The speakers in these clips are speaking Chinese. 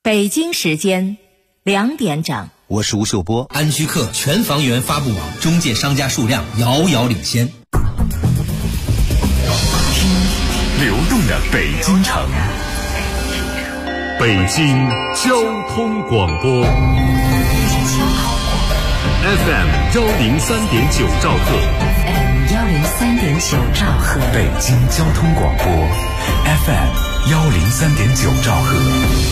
北京时间2点整， 我是吴秀波。 安居客全房源发布网中介商家数量遥遥领先。 听流动的北京城，北京交通广播 FM 103.9兆赫， 103.9兆赫， 北京交通广播 FM 103.9兆赫。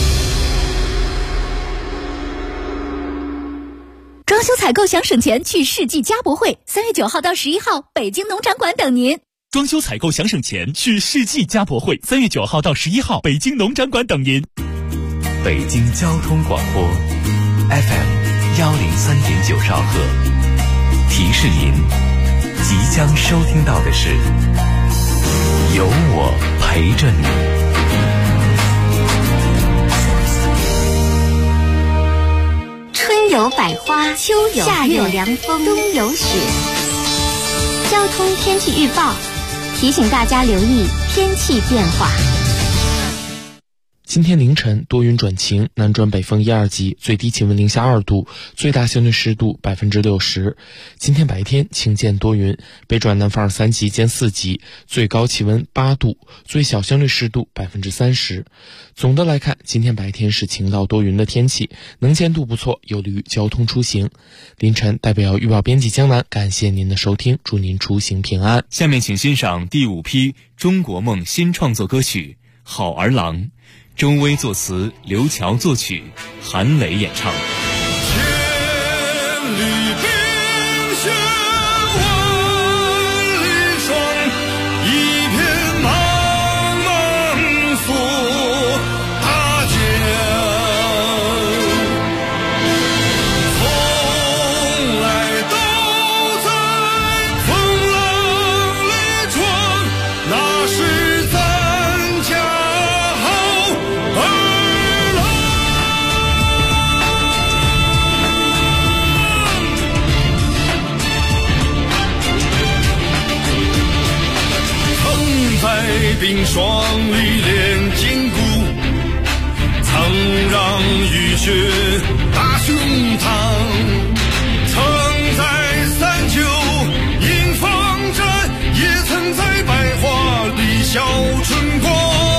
装修采购想省钱，去世纪家博会，3月9号到11号，北京农场馆等您。 装修采购想省钱，去世纪家博会，3月9号到11号，北京农场馆等您。 北京交通广播 FM 103.9兆赫，提示您，即将收听到的是有我陪着你。 春有百花，秋有夏有凉风，冬有雪。交通天气预报提醒大家留意天气变化。 今天凌晨多云转晴，南转北风1、2级，最低气温零下2度，最大相对湿度60%。今天白天晴间多云，北转南风3级兼4级，最高气温8度，最小相对湿度30%。总的来看，今天白天是晴到多云的天气，能见度不错，有利于交通出行。凌晨代表预报编辑江南，感谢您的收听，祝您出行平安。 下面请欣赏第5批中国梦新创作歌曲《好儿郎》，周薇作词，刘乔作曲，韩磊演唱。 千里冰雪万里霜，一片茫茫锁大江。从来都在风浪里闯，那是咱家在冰霜里练筋骨，曾让雨雪打胸膛，曾在39迎风战，也曾在百花里笑春光，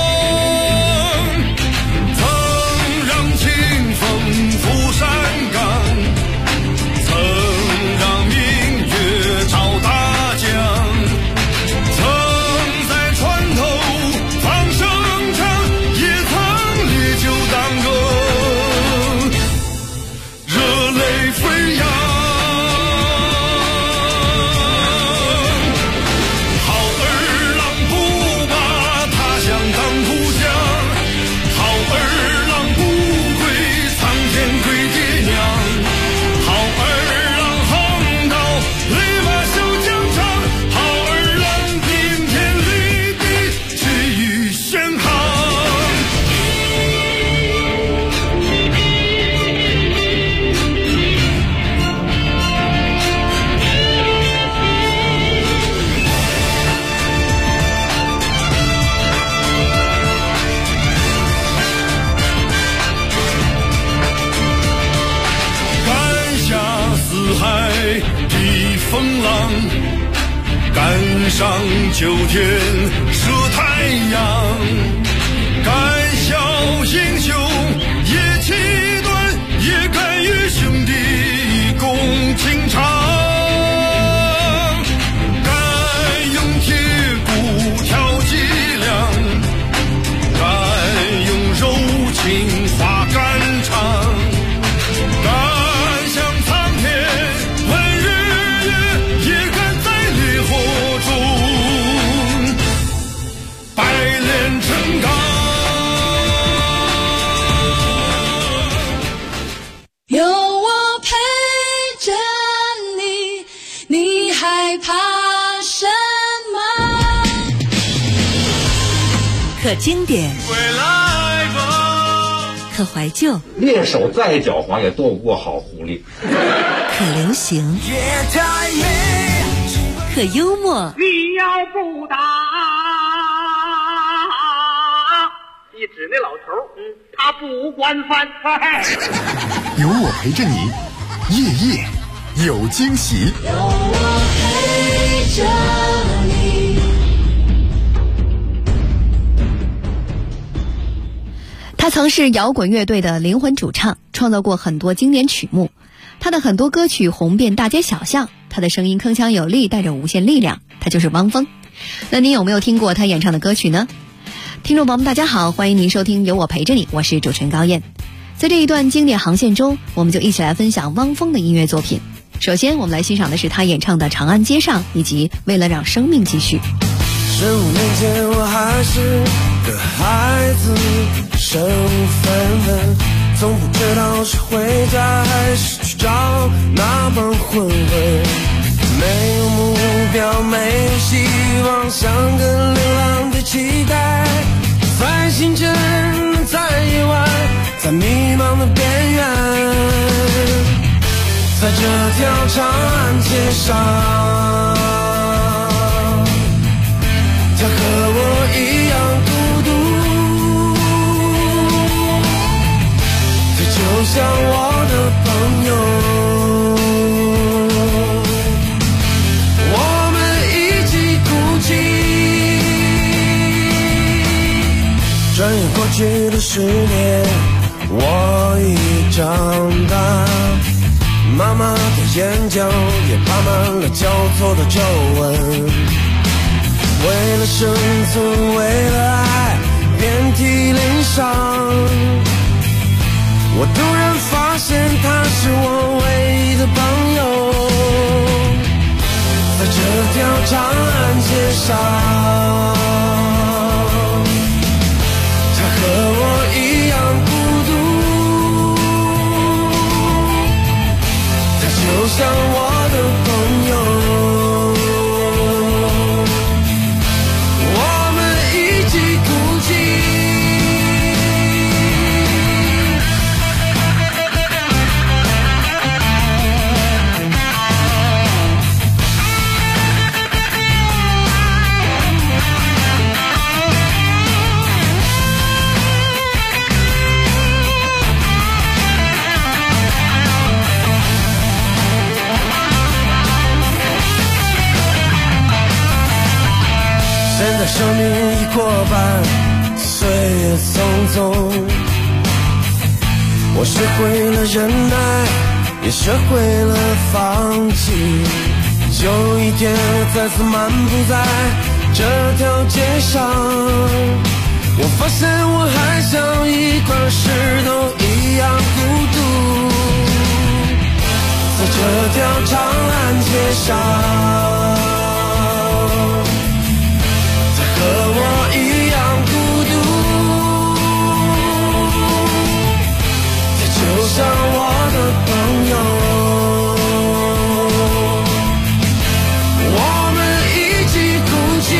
曾让清风拂山岗，曾让明月照大江，赶上秋天射太阳，敢笑英雄也气短，也敢与兄弟共情长，敢用铁骨挑脊梁，敢用柔情画肝肠，敢向苍天问日月，也敢在烈火中百炼成钢。 有我陪着你，你害怕什么？ 可经典， 归来吧， 可怀旧， 猎手再狡猾也斗不过好狐狸。 可流行， 夜太美， 可幽默， 你要不打一指那老头，他不管饭。 有我陪着你，夜夜有惊喜。 有我陪着你。 他曾是摇滚乐队的灵魂主唱，创造过很多经典曲目。他的很多歌曲红遍大街小巷，他的声音铿锵有力，带着无限力量。他就是汪峰。那您有没有听过他演唱的歌曲呢？听众朋友们大家好，欢迎您收听有我陪着你，我是主持人高燕。在这一段经典航线中，我们就一起来分享汪峰的音乐作品。首先我们来欣赏的是他演唱的《长安街上》以及《为了让生命继续》。 15年前我还是个孩子，身无分文，从不知道是回家还是去找那帮混混。没有目标，没有希望，像个流浪的期待，在清晨，在夜晚，在迷茫的边缘，在这条长安街上，他和我一样孤独，他就像我的朋友，我们一起哭泣。转眼过去的10年，我已长大，妈妈的眼角也爬满了交错的皱纹。为了生存，为了爱，遍体鳞伤。我突然发现他是我唯一的朋友，在这条长安街上，他和我一样孤独，他就像我的朋友。现在生命已过半，岁月匆匆，我学会了忍耐，也学会了放弃。有一天我再次漫步在这条街上，我发现我还像一块石头一样孤独，在这条长安街上，和我一样孤独，他就像我的朋友，我们一起哭泣，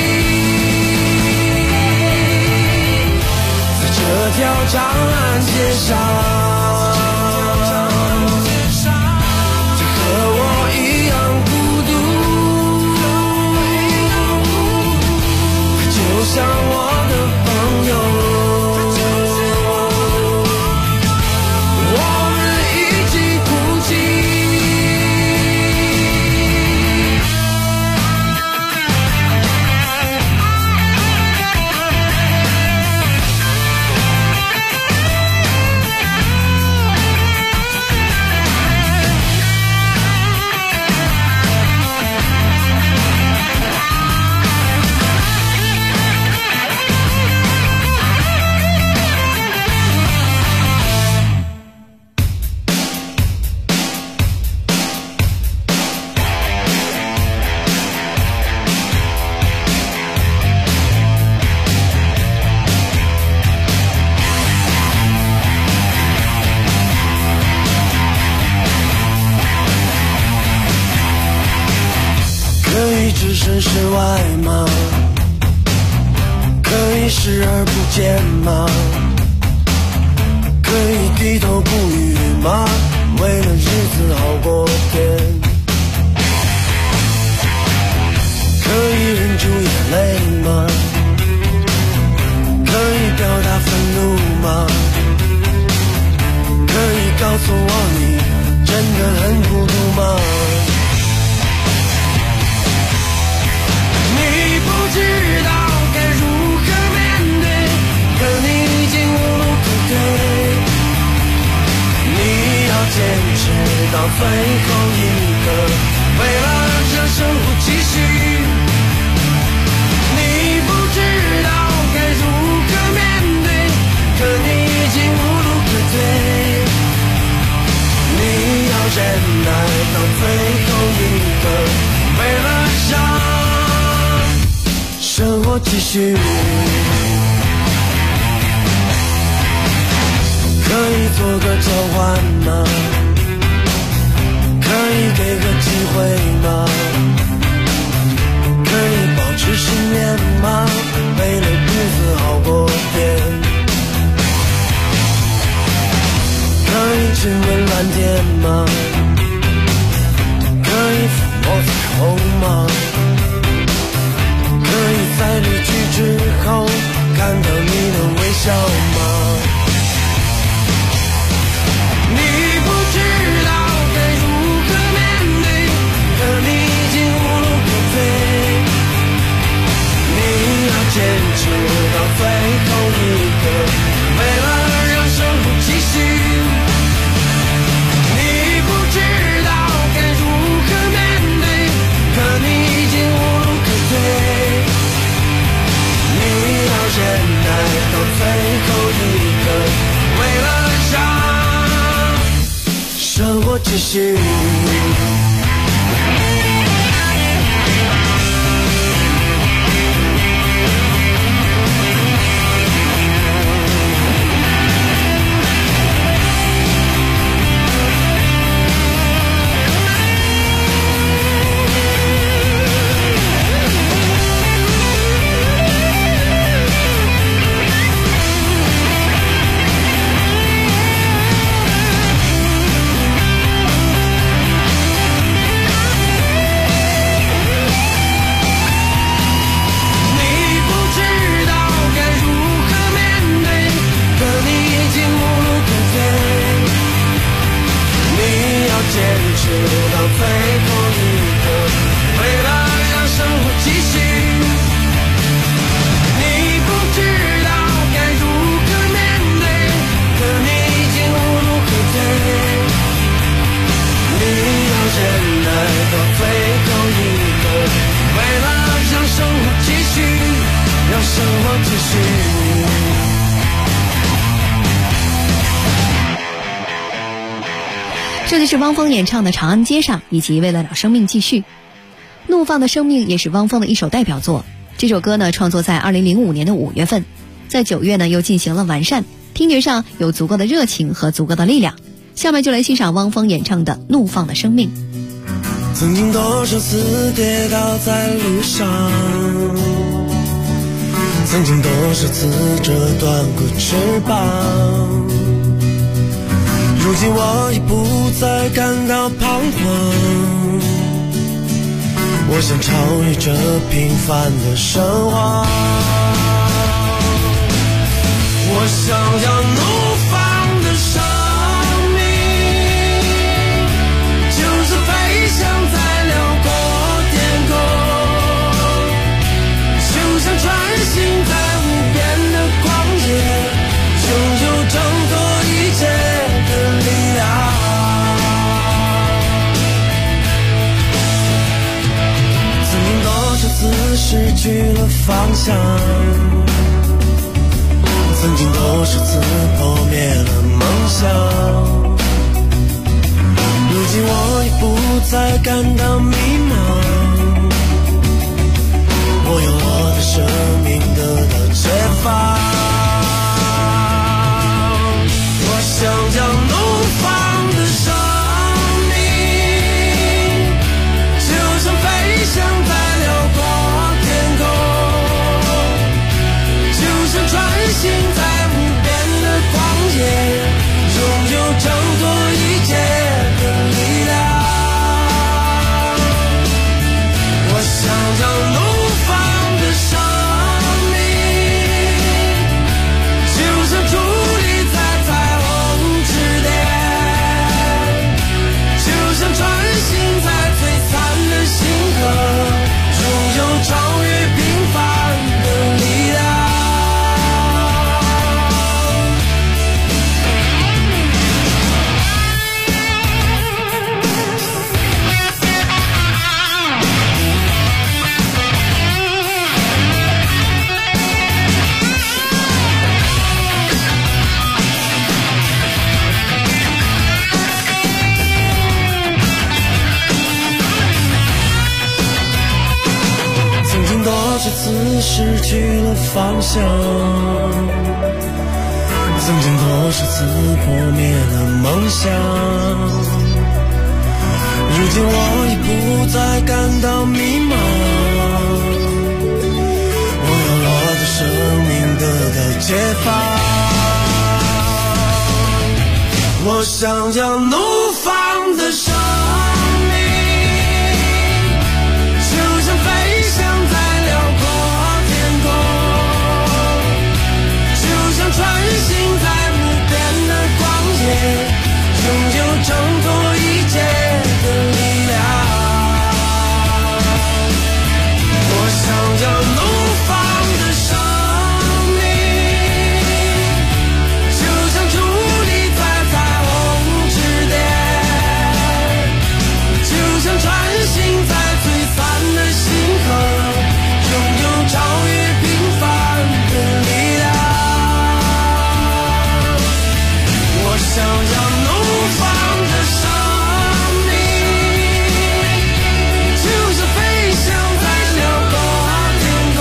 在这条长安街上，他和我一样孤独，就像我的朋友，我们一起哭泣。置身事外吗？可以视而不见吗？可以低头不语吗？为了日子好过天，可以忍住眼泪吗？可以表达愤最后一刻，为了让生活继续。你不知道该如何面对，可你已经无路可退。你要忍耐到最后一刻，为了让生活继续。可以做个交换吗？可以给个机会吗？可以保持信念吗？为了日子好过点。可以亲吻蓝天吗？可以抚摸彩虹吗？可以在离去之后看到你的微笑吗？你不知道该如何面对，可你已经无路可退。你要坚持到最后一刻，为了让生活继续。你不知道该如何面对，可你已经无路可退。你要忍耐到最后一刻，为了让生活继续。 这就是汪峰演唱的《长安街上》以及《为了让生命继续》。怒放的生命也是汪峰的一首代表作。这首歌呢创作在2005年的5月份，在9月呢又进行了完善，听觉上有足够的热情和足够的力量。下面就来欣赏汪峰演唱的《怒放的生命》。 曾经多少次跌倒在路上，曾经多少次折断过翅膀，如今我已不再感到彷徨，我想超越这平凡的生活，我想要怒放的生命，就是飞翔在辽阔天空，就像穿行在无边的旷野，拥有挣脱一切的力量。曾经多少次失去了方向，曾经多少次破灭了梦想，如今我已不再感到迷茫，我用我的生命得到解放，我想将怒放的生命，就像飞翔在辽阔天空，就像穿行在无边的旷野，拥有挣脱一切的力量。我想让怒放的生命，就像伫立在彩虹之失去了方向，曾经多少次破灭了梦想，如今我已不再感到迷茫，我要落在生命得到解放，我想要怒放的生命，就像飞翔在辽阔天空，就像穿行在无边的光野，拥有挣脱一切的力量，我想要怒放的生命，就像矗立在彩虹之巅，就像穿行在最惨的星河，拥有超越平凡的力量，我想要怒放的生命，就像飞翔在辽阔天空，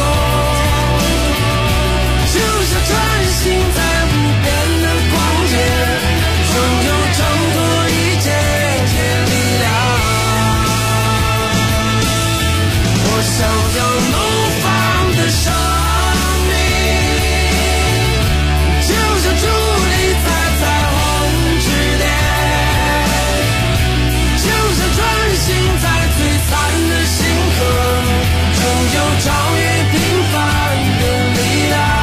就像穿行在无边的光野，拥有挣脱一切的力量，我想要怒放的生命，就像矗立在彩虹之巅，就像穿行在最惨的星河，拥有超越平凡的力量。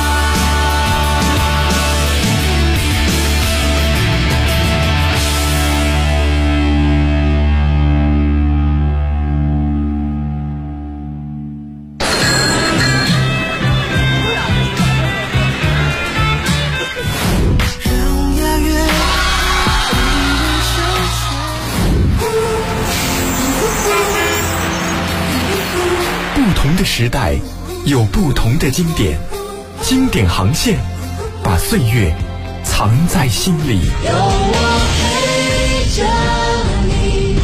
不同的时代有不同的经典，经典航线把岁月藏在心里。 有我陪着你。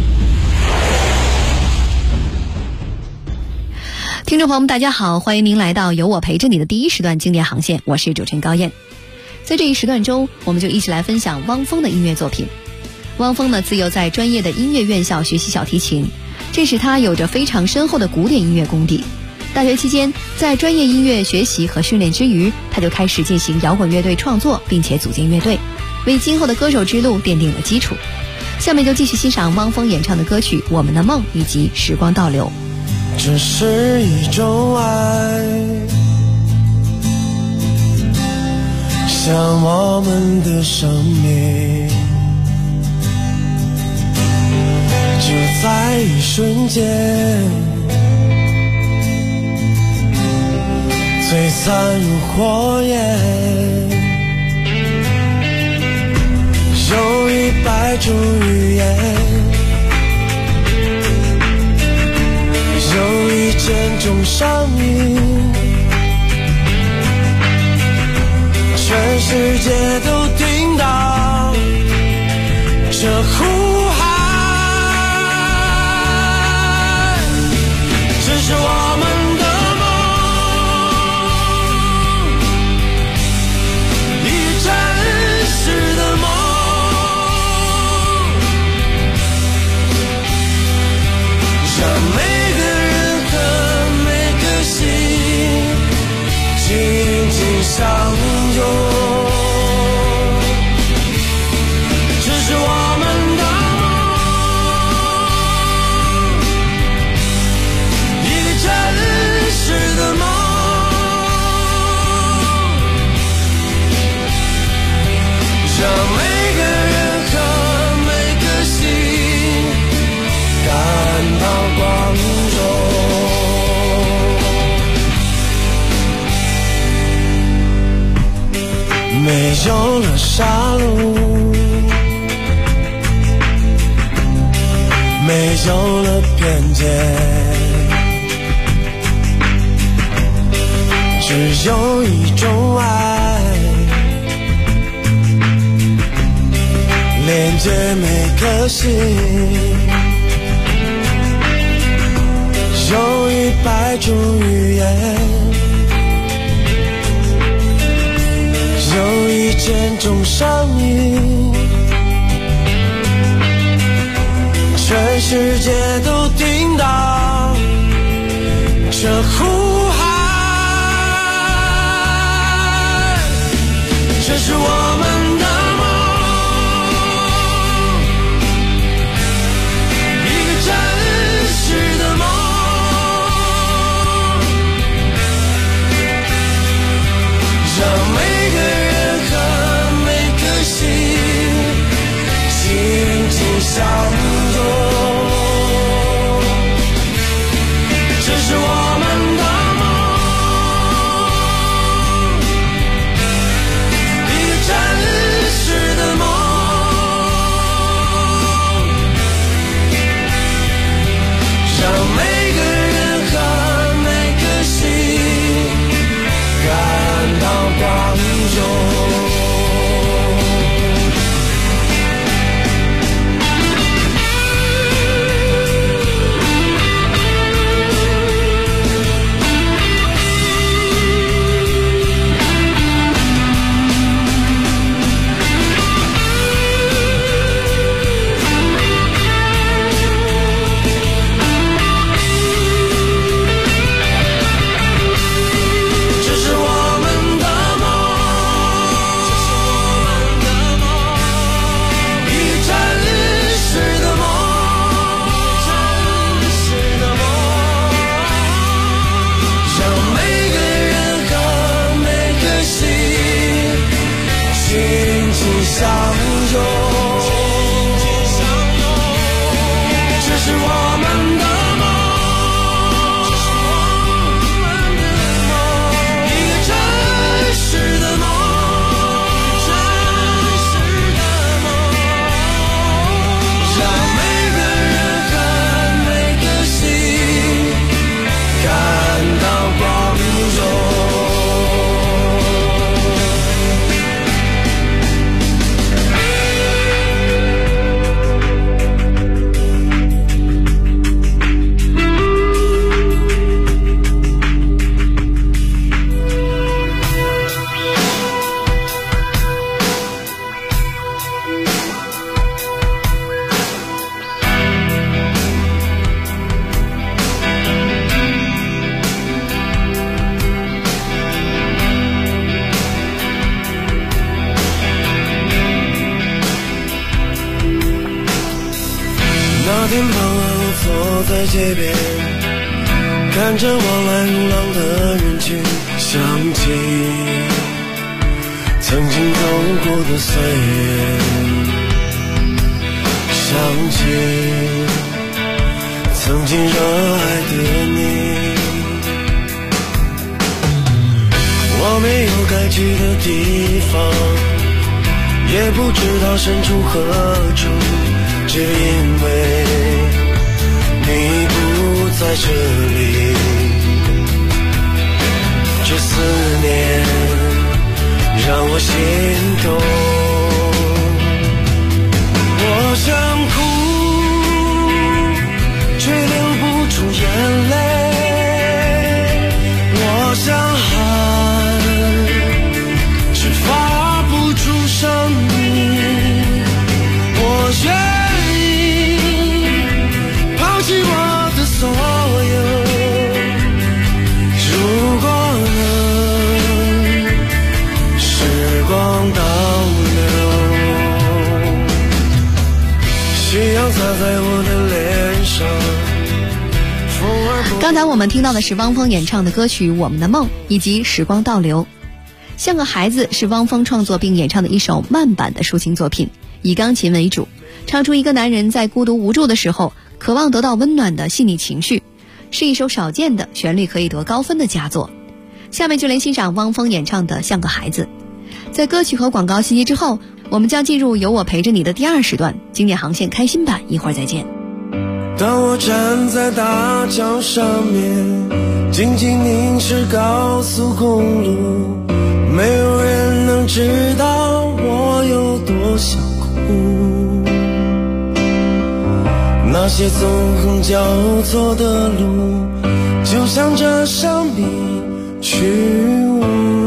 听众朋友们大家好，欢迎您来到有我陪着你的第一时段经典航线，我是主持人高燕。在这一时段中，我们就一起来分享汪峰的音乐作品。汪峰呢，自幼在专业的音乐院校学习小提琴，这使他有着非常深厚的古典音乐功底。大学期间，在专业音乐学习和训练之余，他就开始进行摇滚乐队创作，并且组建乐队，为今后的歌手之路奠定了基础。下面就继续欣赏汪峰演唱的歌曲《我们的梦》以及《时光倒流》。 这是一种爱，像我们的生命，就在一瞬间璀璨如火焰，有100种语言，有1000种声音，全世界都听到这呼喊，这是我们的梦，一个真实的梦，让每个人和每个心紧紧相拥，这是我们的真实的梦，让每个人和每个心感到光荣，没有了杀戮，没有了偏见，只有一种爱，连接每颗心， 有100种语言，有1000种声音，全世界都听到这呼喊。这是我们的梦，一个真实的梦，让每个人和每颗心紧紧相拥。这是我们的在街边看着往来如浪的人群，想起曾经走过的岁月，想起曾经热爱的你。我没有该去的地方，也不知道身处何处，只因为你不在这里，这思念让我心痛。我想哭，却流不出眼泪；我想喊，却发不出声音。我愿意抛弃我的所有，如果能时光倒流，夕阳洒在我的脸上。 刚才我们听到的是汪峰演唱的歌曲《我们的梦》以及《时光倒流》。像个孩子是汪峰创作并演唱的一首慢版的抒情作品，以钢琴为主，唱出一个男人在孤独无助的时候渴望得到温暖的细腻情绪，是一首少见的旋律可以得高分的佳作。下面就来欣赏汪峰演唱的《像个孩子》。在歌曲和广告信息之后，我们将进入有我陪着你的第二时段，经典航线开心版，一会儿再见。 当我站在大桥上面，静静凝视高速公路，没有人能知道我有多想哭。那些纵横交错的路， 就向着生命去无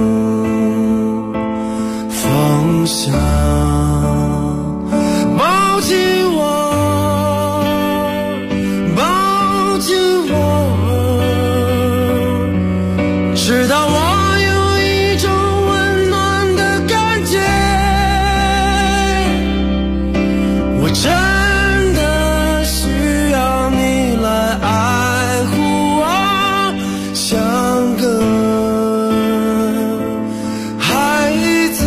方向。抱紧我，抱紧我，直到我有一种温暖的感觉。我真的需要你来爱护我，像个孩子。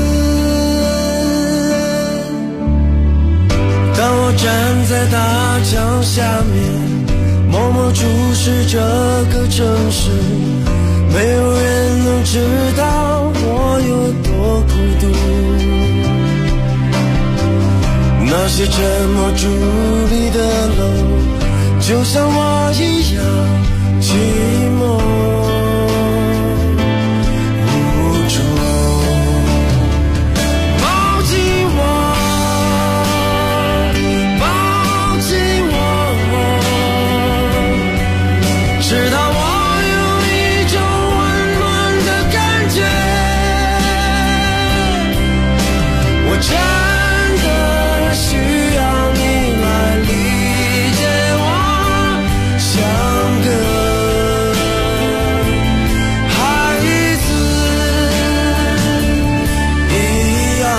当我站在大江下面，默默注视这个城市，没有人能知道我有多孤独。那些沉默伫立的楼，就像我一样寂寞无助。抱紧我，抱紧我，直到我有一种温暖的感觉。我真的需要你来理解我，像个孩子一样。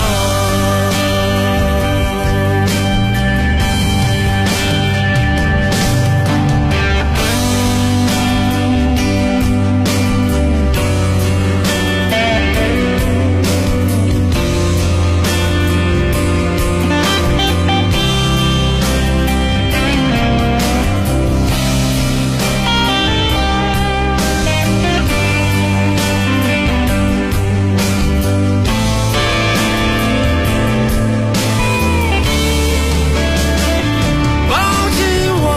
抱紧我，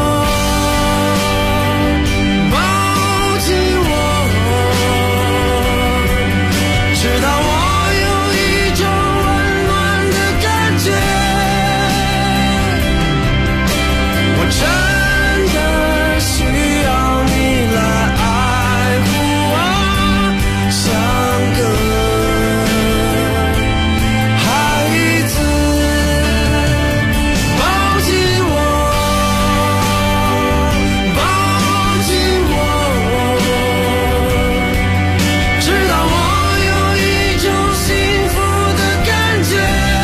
抱紧我，直到我有一种温暖的感觉。我真的需要你来爱护我，像个孩子。抱紧我，抱紧我，直到我有一种幸福的感觉。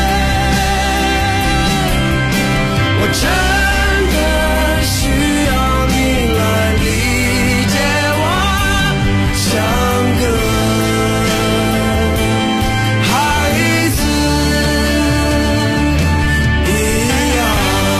我真的需要你来理解我，像个孩子一样。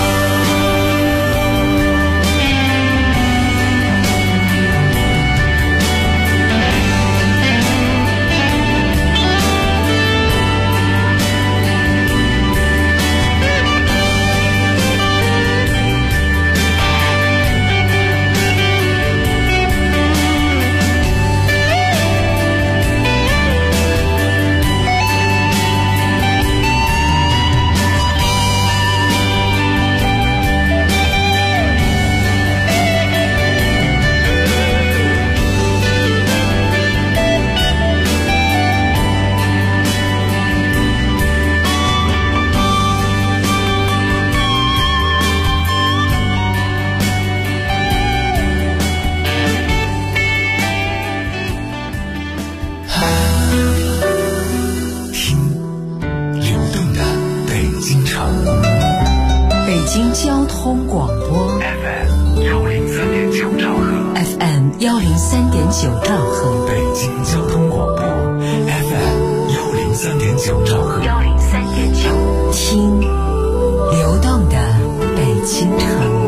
流动的北京城北京交通广播 FM 103.9兆赫， FM 103.9兆赫， 北京交通广播 FM 103.9兆赫 103.9， 听流动的北京城。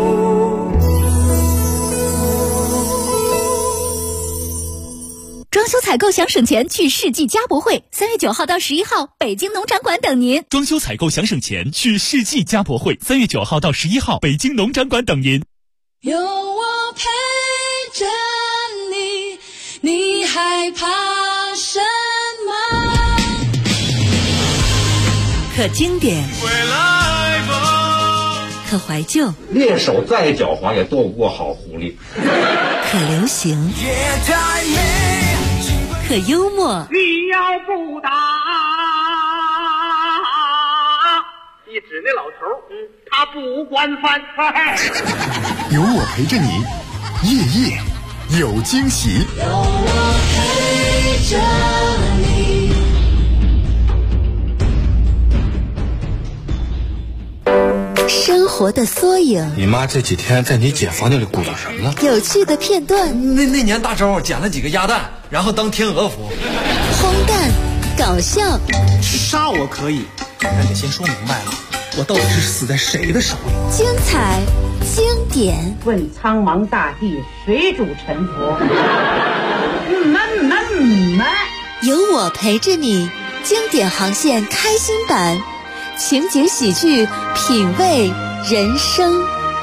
装修采购想省钱，去世纪家博会，3月9号到11号，北京农展馆等您。 装修采购想省钱，去世纪家博会，3月9号到11号，北京农展馆等您。 有我陪着你，你害怕什么？ 可经典， 回来吧， 可怀旧， 猎手再狡猾也斗不过好狐狸。 可流行，可幽默。 你要不打，你指那老头，他不管饭菜。 有我陪着你，夜夜有惊喜。 有我陪着你。 生活的缩影， 你妈这几天在你姐房间里鼓捣什么呢？ 有趣的片段。 那年大周捡了几个鸭蛋，然后当天鹅服。 荒诞，搞笑。 杀我可以，但得先说明白了，我到底是死在谁的手里？ 精彩，经典。 问苍茫大地，谁主沉浮？ 有我陪着你，经典航线开心版。情景喜剧，品味人生。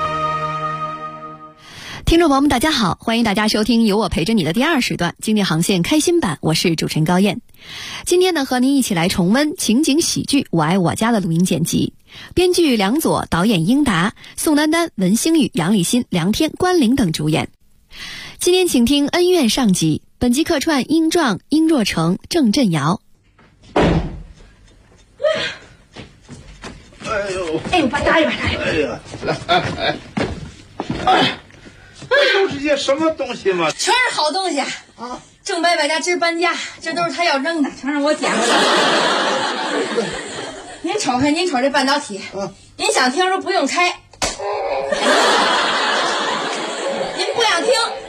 听众朋友们大家好，欢迎大家收听有我陪着你的第2时段经典航线开心版，我是主持人高燕。今天呢，和您一起来重温情景喜剧《我爱我家》的录音剪辑，编剧梁左，导演英达，宋丹丹、文星宇、杨立新、梁天、关凌等主演。今天请听恩怨上集，本集客串英壮、殷若成、郑振尧。 哎呦！哎，我打一把。 哎呀，来，这都是些什么东西嘛？ 全是好东西啊！郑伯伯家今儿搬家，这都是他要扔的，全让我捡回来。您瞅看，您瞅这半导体，您想听说不用开，您不想听。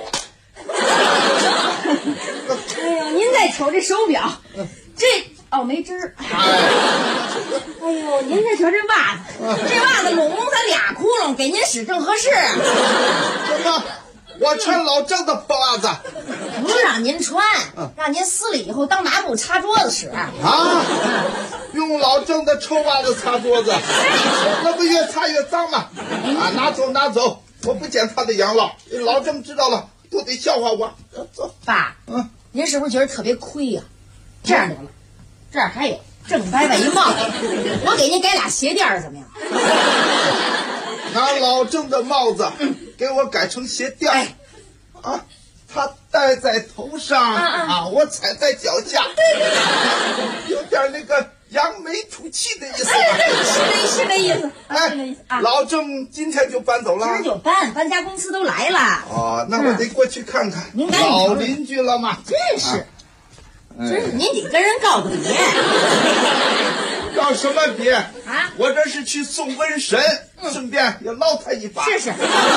哎呦，您再瞅这手表，这没针儿。哎呦，您再瞅这袜子，这袜子拢它俩窟窿，给您使正合适。 什么？我穿老郑的破袜子？ 不是让您穿，让您撕了以后当抹布擦桌子使。 用老郑的臭袜子擦桌子，那不越擦越脏吗？拿走，我不捡他的养老。老郑知道了都得笑话我。走， 爸，您是不是觉得特别亏呀？这样得了，这儿还有郑伯伯一帽子，我给您改俩鞋垫怎么样？ 拿老郑的帽子给我改成鞋垫他戴在头上我踩在脚下，有点那个扬眉吐气的意思。 是这意思。 老郑今天就搬走了？ 今儿就搬家公司都来了。 那我得过去看看。 您赶紧老邻居了吗？ 真是，您得跟人告个别。 告什么别？我这是去送瘟神，顺便也捞他一把。 是。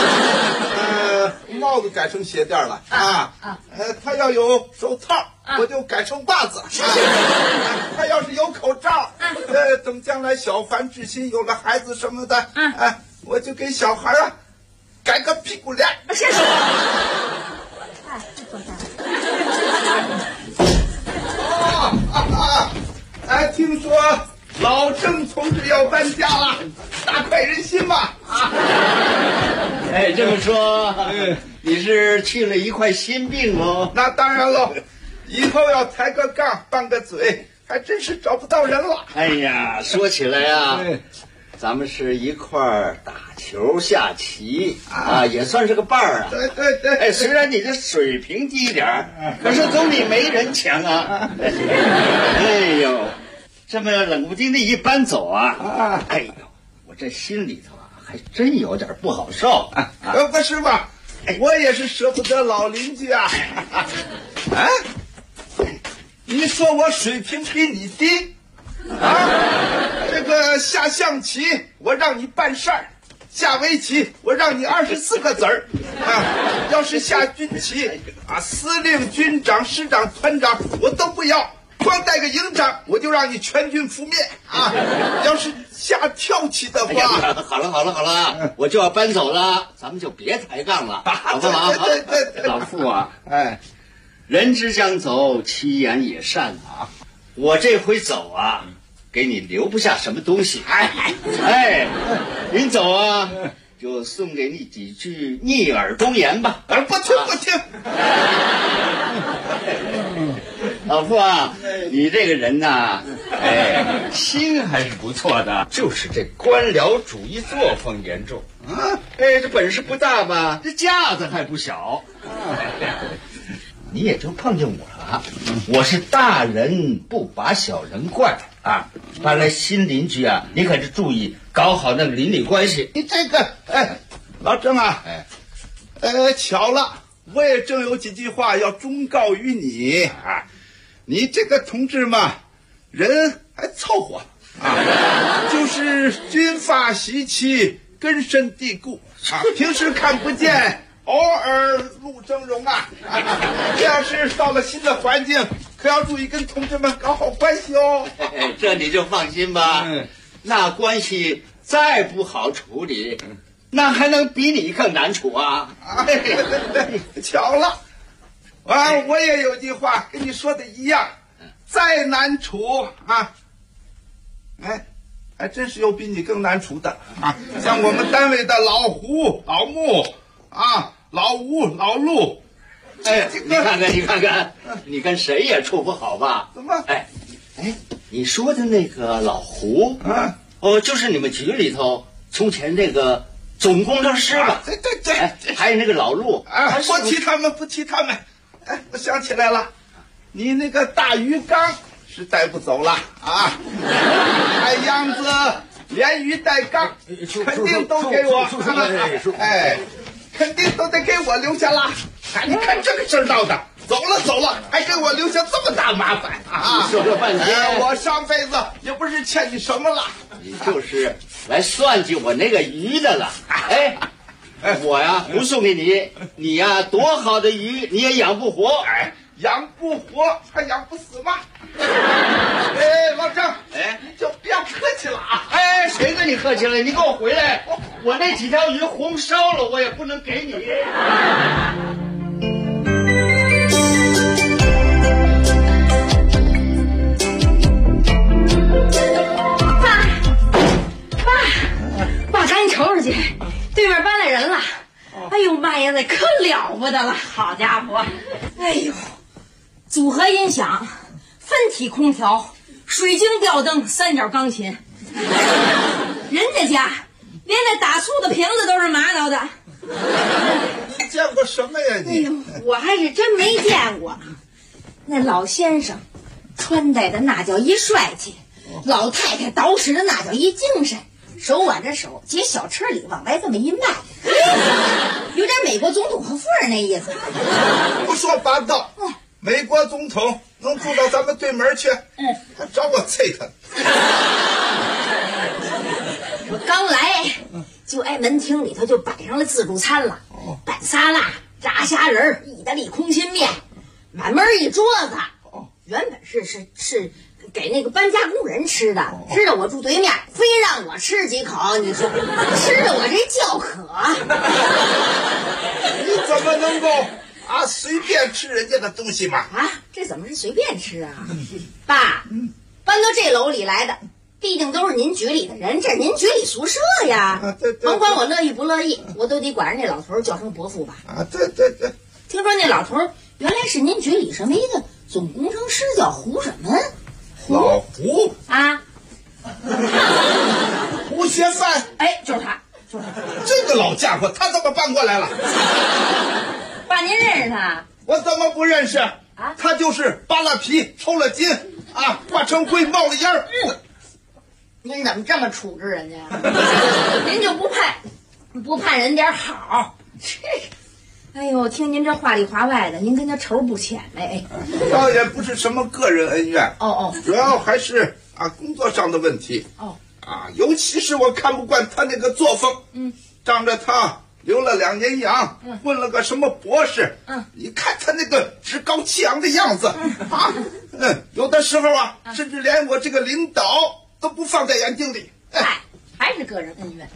帽子改成鞋垫了他要有手套，我就改成袜子。他要是有口罩，等将来小凡至亲有了孩子什么的，我就给小孩改个屁股脸。 是。 听说老郑同志要搬家了，大快人心嘛！ 这么说，你是去了一块心病哦？ 那当然喽，以后要抬个杠、拌个嘴，还真是找不到人了。 哎呀，说起来啊，咱们是一块儿打球、下棋也算是个伴儿啊。 对。 虽然你这水平低点可是总比没人强啊。哎呦，这么冷不丁的一搬走哎呦，我这心里头还真有点不好受不是吧？我也是舍不得老邻居你说我水平比你低这个下象棋我让你办事儿，下围棋我让你24个子儿要是下军棋司令、军长、师长、团长我都不要，光带个营长我就让你全军覆灭要是下跳棋的话， 好了，我就要搬走了，咱们就别抬杠了，好不好？ 对， 老傅人之将走，其言也善我这回走给你留不下什么东西。临走就送给你几句逆耳忠言吧。 不听。 老傅你这个人心还是不错的，就是这官僚主义作风严重啊！哎，这本事不大吧，这架子还不小。你也就碰见我了，我是大人不把小人惯啊！搬来新邻居啊，你可是注意搞好那个邻里关系。 你这个，哎，老郑啊，巧了，我也正有几句话要忠告于你啊。你这个同志嘛，人还凑合啊，就是军阀习气根深蒂固啊，平时看不见。偶尔露峥嵘啊！这要是到了新的环境，可要注意跟同志们搞好关系哦。 这你就放心吧，那关系再不好处理，那还能比你更难处啊！ 巧了，我也有句话跟你说的一样，再难处啊，还真是有比你更难处的啊！像我们单位的老胡、老穆啊。老吴、老陆， 哎，你看看，你跟谁也处不好吧？ 怎么？ 哎，你说的那个老胡啊，就是你们局里头从前那个总工程师吧？对，还有那个老陆啊，不提他们。哎，我想起来了，你那个大鱼缸是带不走了啊！看样子连鱼带缸肯定都给我，肯定都得给我留下了。你看这个事儿闹的，走了，还给我留下这么大麻烦啊！ 说了半天， 我上辈子也不是欠你什么了， 你就是来算计我那个鱼的了。我呀不送给你，你呀多好的鱼你也养不活， 养不活还养不死吗？老郑，你就不要客气了啊！ 谁跟你客气了？你给我回来！我那几条鱼红烧了，我也不能给你。 爸，赶紧瞅瞅去，对面搬来人了。哎呦妈呀，那可了不得了！好家伙，哎呦，组合音响、分体空调、水晶吊灯、三角钢琴，人家家连那打醋的瓶子都是玛瑙的。 你见过什么呀你？ 哎呦，我还是真没见过。那老先生穿戴的那叫一帅气，老太太捯饬的那叫一精神，手挽着手接小车里往外这么一迈，有点美国总统和夫人那意思。 不说八道，美国总统能住到咱们对门去，还找我啐他。 我刚来，就门厅里头就摆上了自助餐了，拌沙拉、炸虾仁、意大利空心面，满门一桌子。原本是给那个搬家工人吃的，知道我住对面，非让我吃几口，你说吃的我这叫渴。 你怎么能够随便吃人家的东西嘛？ 这怎么是随便吃啊？爸，搬到这楼里来的，毕竟都是您局里的人，这是您局里宿舍呀。甭管我乐意不乐意，我都得管着那老头叫声伯父吧。 对。 听说那老头原来是您局里什么一个总工程师，叫胡什么？ 老胡啊， 胡学范。 就是他。 这个老家伙，他怎么搬过来了？ 爸，您认识他？ 我怎么不认识？他就是扒了皮、抽了筋化成灰、冒了烟儿。 您怎么这么处置人家？您就不盼人点好？哎呦，听您这话里话外的，您跟他仇不浅呗？ 倒也不是什么个人恩怨，主要还是工作上的问题。尤其是我看不惯他那个作风。仗着他留了2年洋，混了个什么博士。你看他那个趾高气扬的样子有的时候甚至连我这个领导都不放在眼睛里。 还是个人恩怨。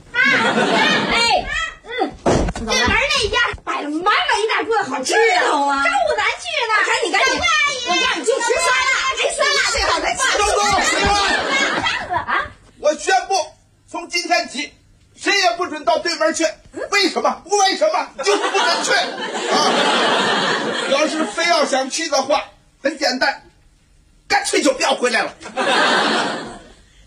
对门那家摆了满满一大桌好吃的啊，招呼咱去呢。赶紧，我让你就吃沙拉，这沙拉最好再吃。 我宣布，从今天起，谁也不准到对门去。为什么？就是不准去要是非要想去的话，很简单，干脆就不要回来了。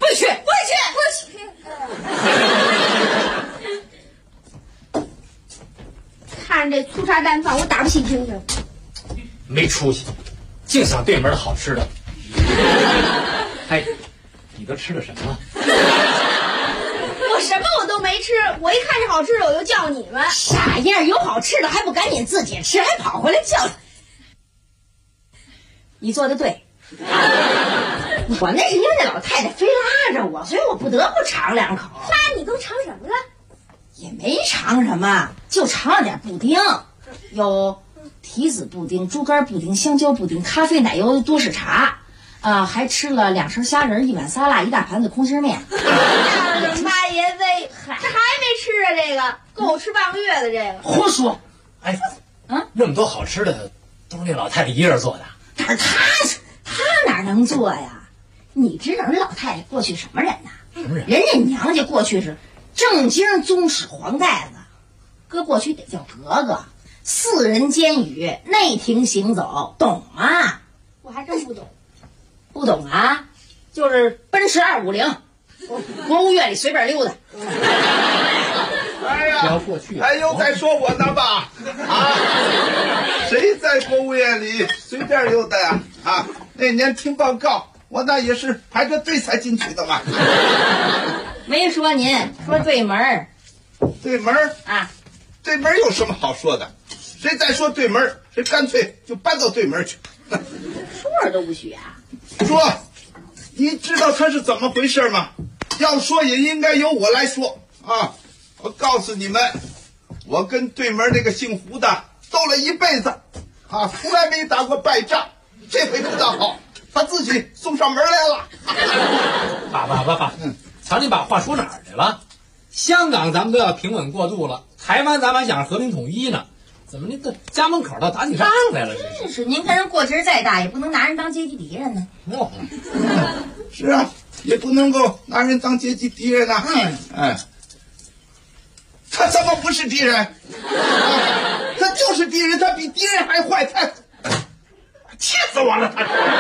粗茶淡饭，我打不起精神。 没出息，净想对门的好吃的。哎，你都吃了什么？ 我什么我都没吃，我一看是好吃的我就叫你们。傻样，有好吃的还不赶紧自己吃，还跑回来叫。你做的对。我那是因为那老太太非拉着我，所以我不得不尝两口。那你都尝什么了？也没尝什么，就尝了点布丁，有提子布丁、猪肝布丁、香蕉布丁、咖啡奶油多士茶，还吃了2勺虾仁、1碗沙拉、1大盘子空心面。妈耶喂，这还没吃啊？这个够我吃半个月的这个。胡说！ 哎，那么多好吃的都是那老太太一人做的。 但是她哪能做呀？你知道人老太太过去什么人呐？ 什么人？ 人家娘家过去是正经宗室黄带子，搁过去得叫格格，4人监狱，内廷行走，懂吗？我还真不懂。不懂啊？就是奔驰250，国务院里随便溜达。 哎呀，哎，又在说我呢吧？谁在国务院里随便溜达呀？那年听报告，我那也是排着队才进去的嘛。 没说您，说对门。 对门啊？对门有什么好说的？谁再说对门，谁干脆就搬到对门去。 说都不许啊！ 说，你知道他是怎么回事吗？要说也应该由我来说啊！我告诉你们，我跟对门那个姓胡的斗了一辈子，从来没打过败仗。这回不大好，他自己送上门来了。 爸，瞧你把话说哪儿去了？香港咱们都要平稳过渡了，台湾咱们还想着和平统一呢，怎么您这家门口倒打起仗来了？ 真是，您跟人过节再大，也不能拿人当阶级敌人呢。 是啊，也不能够拿人当阶级敌人呐。他怎么不是敌人？他就是敌人，他比敌人还坏，他气死我了！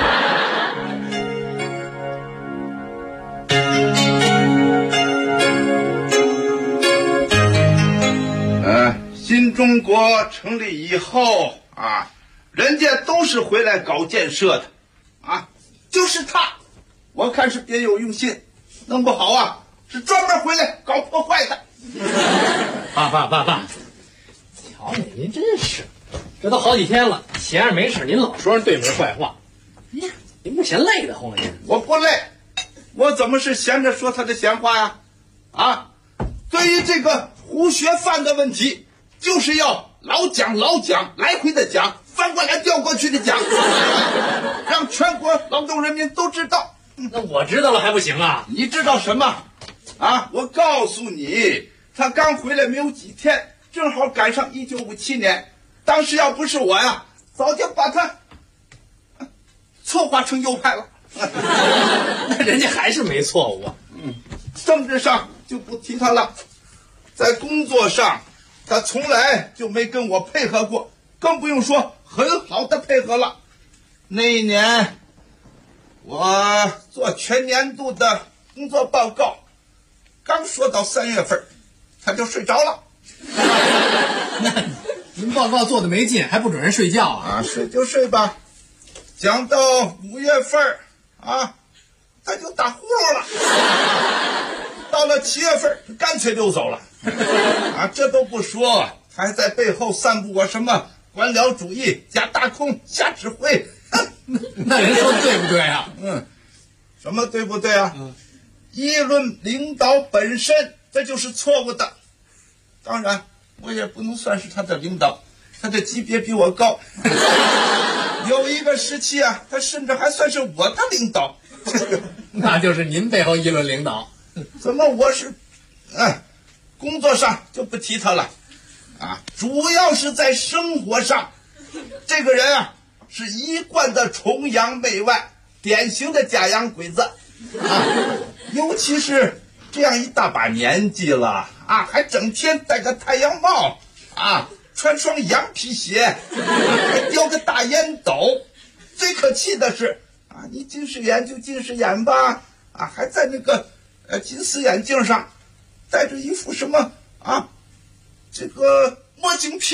新中国成立以后人家都是回来搞建设的就是他，我看是别有用心，弄不好是专门回来搞破坏的。 爸，瞧您真是，这都好几天了，闲着没事您老说人对门坏话，您不嫌累得慌吗？ 我不累，我怎么是闲着说他的闲话呀？对于这个胡学范的问题，就是要老讲，来回的讲，翻过来调过去的讲，让全国劳动人民都知道。 那我知道了还不行啊？ 你知道什么？我告诉你，他刚回来没有几天，正好赶上1957年，当时要不是我呀，早就把他策划成右派了。 那人家还是没错误啊。 政治上就不提他了，在工作上他从来就没跟我配合过，更不用说很好的配合了。那一年我做全年度的工作报告，刚说到3月份他就睡着了。 那您报告做的没劲，还不准人睡觉啊？ 睡就睡吧，讲到5月份他就打呼噜了。到了7月份干脆溜走了。这都不说，还在背后散布我什么官僚主义、假大空、瞎指挥。 那人说对不对啊？ 什么对不对啊？议论领导本身，这就是错误的。当然，我也不能算是他的领导，他的级别比我高。有一个时期他甚至还算是我的领导。 那就是您背后议论领导。 怎么我是工作上就不提他了主要是在生活上，这个人是一贯的崇洋媚外，典型的假洋鬼子尤其是这样一大把年纪了还整天戴个太阳帽穿双羊皮鞋，还叼个大烟斗。最可气的是你近视眼就近视眼吧还在那个金丝眼镜上戴着一副什么这个墨镜片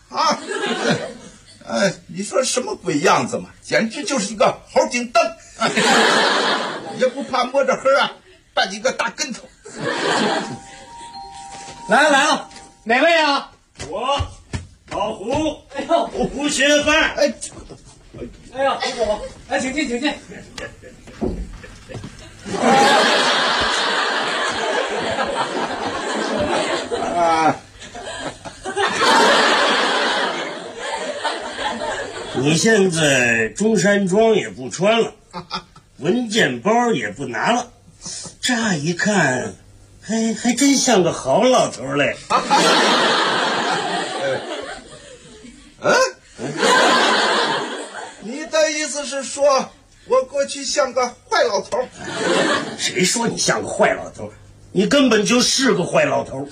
啊！你说什么鬼样子嘛？简直就是一个猴顶灯，也不怕摸着黑啊，绊你个大跟头。 来了，哪位啊？ 我老胡。哎呦，胡学范。 哎呀，胡总，来，请进，请进。 你现在中山装也不穿了，文件包也不拿了，乍一看，还真像个好老头嘞。 你的意思是说我过去像个坏老头？ 谁说你像个坏老头？你根本就是个坏老头。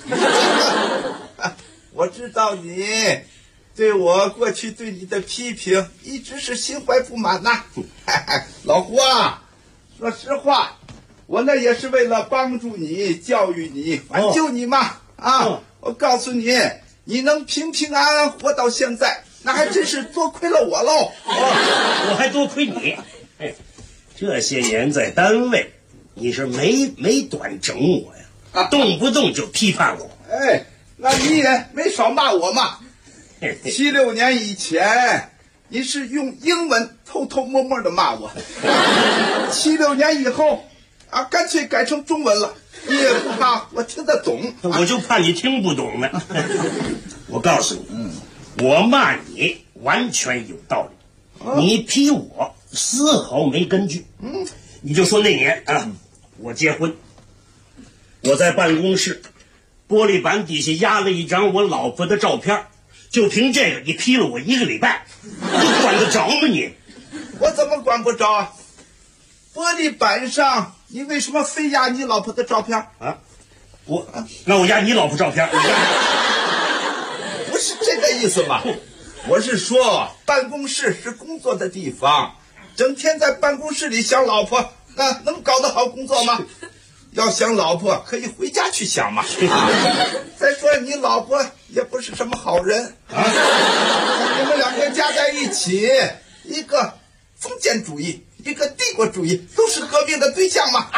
我知道你对我过去对你的批评一直是心怀不满呐。老胡啊，说实话，我那也是为了帮助你、教育你、挽救你嘛。我告诉你，你能平平安安活到现在，那还真是多亏了我喽。 我还多亏你。这些年在单位，你是没短整我呀，动不动就批判我。 那你也没少骂我嘛。76年以前，你是用英文偷偷摸摸的骂我。76年以后，干脆改成中文了。你也不怕我听得懂？ 我就怕你听不懂呢。我告诉你，我骂你完全有道理，你批我丝毫没根据。你就说那年啊，我结婚，我在办公室玻璃板底下压了一张我老婆的照片，就凭这个你批了我1个礼拜，你管得着吗你？ 我怎么管不着啊？玻璃板上你为什么非压你老婆的照片啊？ 那我压你老婆照片。 不是这个意思吧？我是说办公室是工作的地方，整天在办公室里想老婆，那能搞得好工作吗？要想老婆可以回家去想嘛。再说你老婆也不是什么好人啊，你们两个加在一起，一个封建主义，一个帝国主义，都是革命的对象嘛。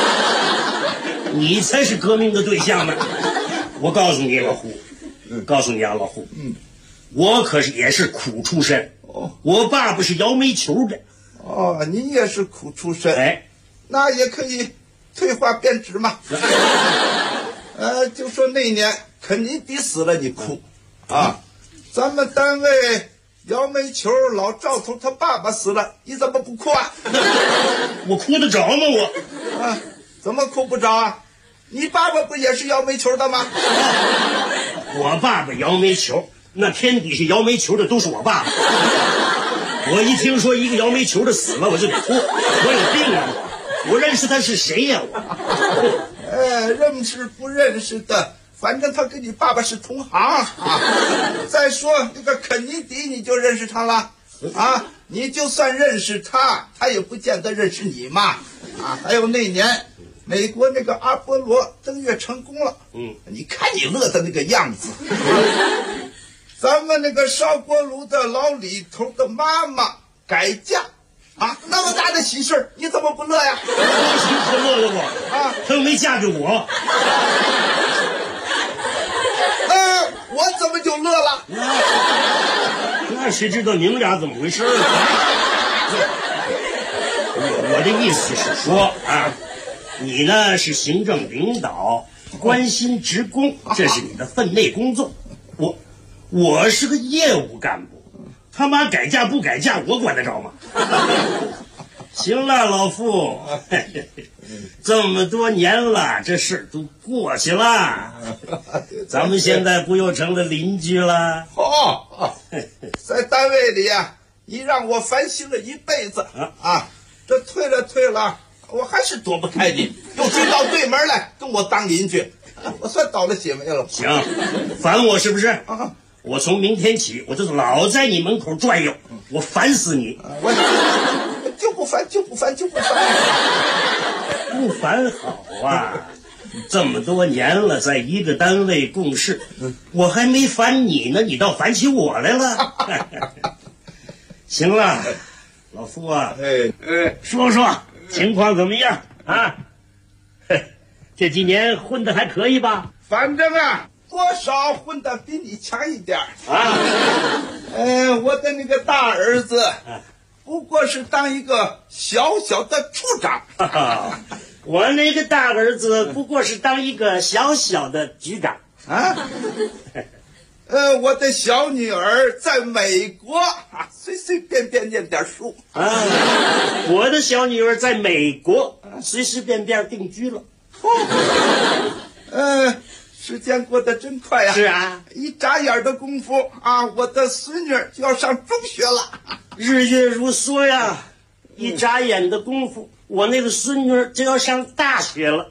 你才是革命的对象呢。我告诉你老胡，告诉你啊老胡，我可是也是苦出身。我爸爸是摇煤球的。 你也是苦出身。那也可以退化变质嘛。就说那年肯尼迪死了你哭啊，咱们单位摇煤球老赵头他爸爸死了，你怎么不哭啊？ 我哭得着吗我？ 怎么哭不着啊？你爸爸不也是摇煤球的吗？ 我爸爸摇煤球，那天底下摇煤球的都是我爸爸。我一听说一个摇煤球的死了，我就得哭。我有病啊！我认识他是谁呀？ 认识不认识的，反正他跟你爸爸是同行啊。再说那个肯尼迪，你就认识他了啊？你就算认识他，他也不见得认识你嘛。还有那年美国那个阿波罗登月成功了，你看你乐的那个样子。咱们那个烧锅炉的老李头的妈妈改嫁那么大的喜事儿，你怎么不乐呀？ 他乐了我他又没嫁给我。 我怎么就乐了？ 那谁知道你们俩怎么回事呢？我的意思是说你呢是行政领导，关心职工，这是你的分内工作。我是个业务干部，他妈改嫁不改嫁我管得着吗？行了老傅，这么多年了，这事都过去了，咱们现在不又成了邻居了？ 在单位里你让我烦心了一辈子这退了，我还是躲不开你，又追到对门来跟我当邻居，我算倒了血霉了。 行，烦我是不是？我从明天起，我就老在你门口转悠，我烦死你！ 我就不烦， 不烦好啊！ 这么多年了，在一个单位共事，我还没烦你呢，你倒烦起我来了。行了，老夫啊，说说情况怎么样啊？这几年混得还可以吧？ 反正啊，多少混得比你强一点啊。我的那个大儿子，不过是当一个小小的处长。 我那个大儿子不过是当一个小小的局长啊。 我的小女儿在美国啊，随随便便念点书啊。我的小女儿在美国随随便便定居了。 时间过得真快呀！ 是啊， 一眨眼的功夫啊，我的孙女就要上中学了。 日月如梭呀，一眨眼的功夫，我那个孙女就要上大学了。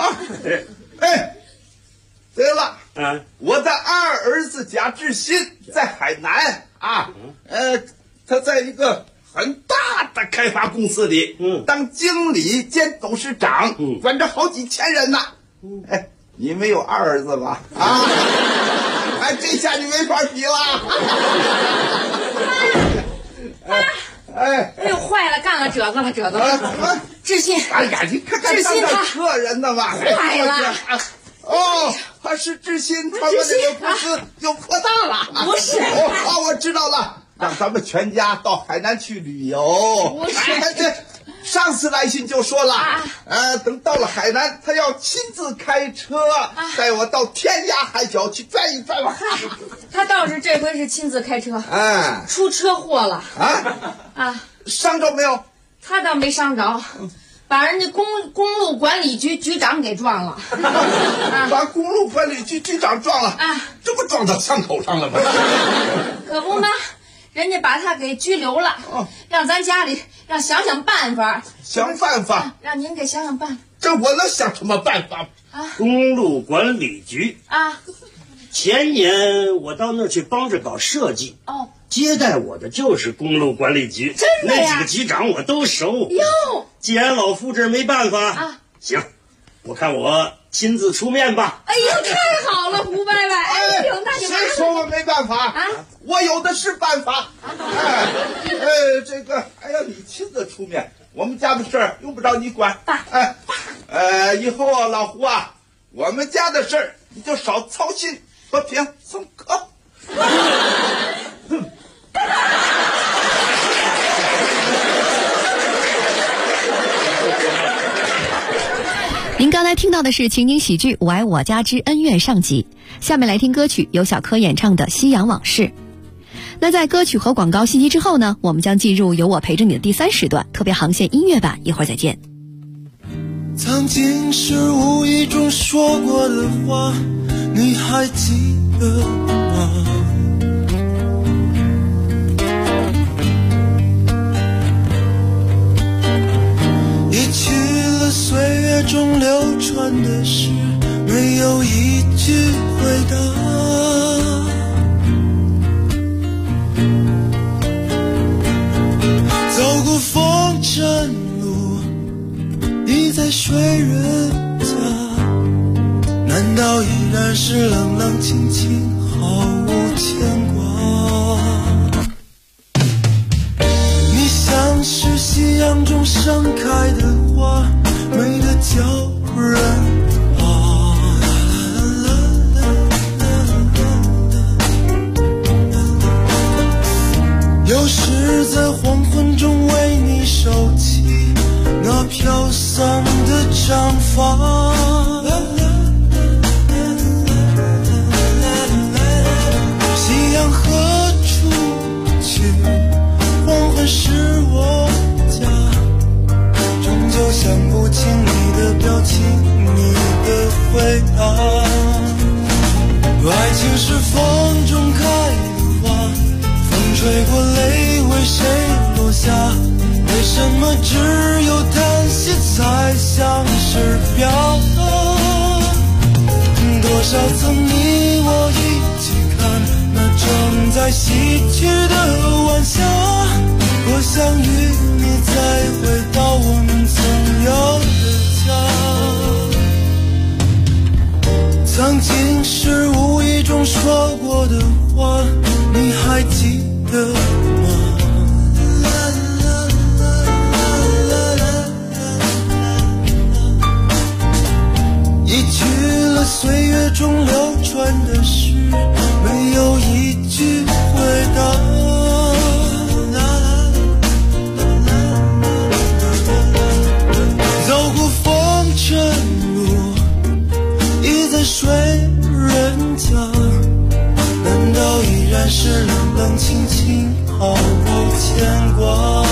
对了啊，我的二儿子贾志新在海南啊，他在一个很大的开发公司里，当经理兼董事长，管着好几千人呢。你没有二儿子吧？啊，这下你没法比了。 哎呦，坏了，干了褶子了！志新， 哎呀，你看看当着客人的吧， 坏了。 他是志新，他们这个公司又扩大了。 不是， 我知道了，让咱们全家到海南去旅游。 不是， 上次来信就说了，等到了海南，他要亲自开车带我到天涯海角去转一转吧。 他倒是这回是亲自开车，出车祸了伤着没有？ 他倒没伤着，把人家公路管理局局长给撞了。 把公路管理局局长撞了这不撞到伤口上了吗？ 可不吗？人家把他给拘留了，让咱家里想办法。 想办法？ 让您给想办法。 这我能想什么办法公路管理局前年我到那儿去帮着搞设计，接待我的就是公路管理局， 真的呀？ 那几个局长我都熟。 哟， 既然老夫这儿没办法行，我看我亲自出面吧。 哎呦，太好了，胡伯伯！哎呦，那就谁说我没办法我有的是办法。你亲自出面，我们家的事儿用不着你管。以后老胡啊，我们家的事儿你就少操心，和平松口。 您刚才听到的是情景喜剧《我爱我家之恩怨》上集，下面来听歌曲，由小柯演唱的《夕阳往事》。那在歌曲和广告信息之后呢，我们将进入由我陪着你的第3时段特别航线音乐版，一会儿再见。 曾经是无意中说过的话，你还记得吗？一去了岁月中流传的诗，没有一句回答。走过风尘路，你在睡人家，难道依然是冷冷清清，毫无牵挂？你像是夕阳中盛开的花，美得叫人有时在黄昏中为你收起那飘散的长发，夕阳何处去？黄昏是我家，终究想不清你的表情，你的回答。爱情是风中开的花，风吹过泪为谁落下？为什么只有叹息才像是表达？多少次你我一起看那正在逝去的晚霞，多想与你再回到我们曾有的家。 中说过的话，你还记得吗？忆去了岁月中流传的诗，没有一句回答。走过风尘路，倚在水人家，难道依然是冷冷清清，毫无牵挂？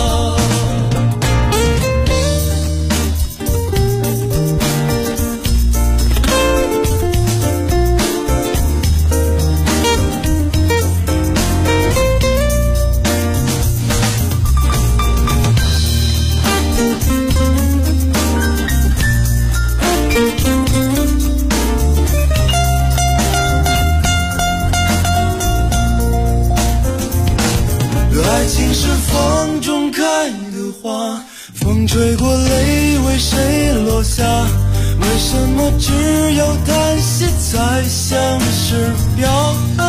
爱情是风中开的花，风吹过泪为谁落下？为什么只有叹息才像是表达？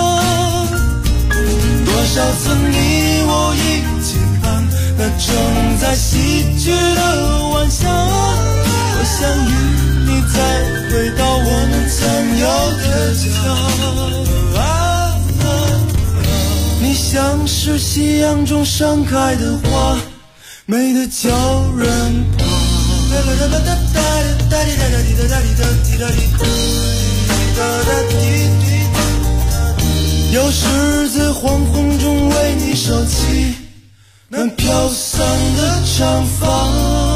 多少次你我一起看那正在戏剧的晚霞，我想与你再回到我们曾有的家。你像是夕阳中盛开的花，美得叫人怕。有时在黄昏中为你收起那飘散的长发。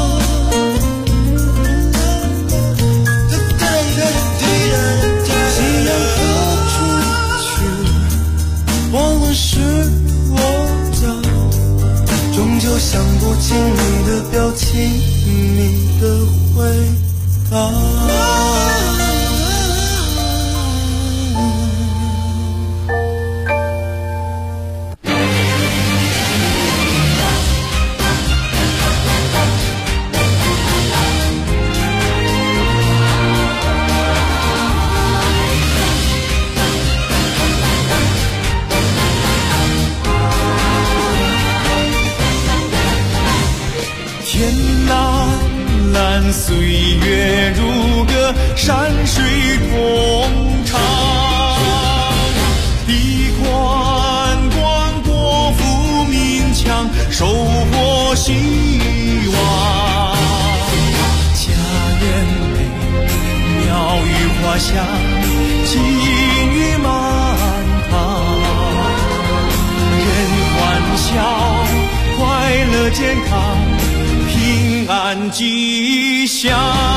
夕阳何处去？黄昏是我家，终究想不清你的表情，你的回答。 天蓝蓝，岁月如歌，山水同唱。地宽广，国富民强，收获希望。家园美，鸟语花香，金玉满堂。人欢笑，快乐健康，平安吉祥，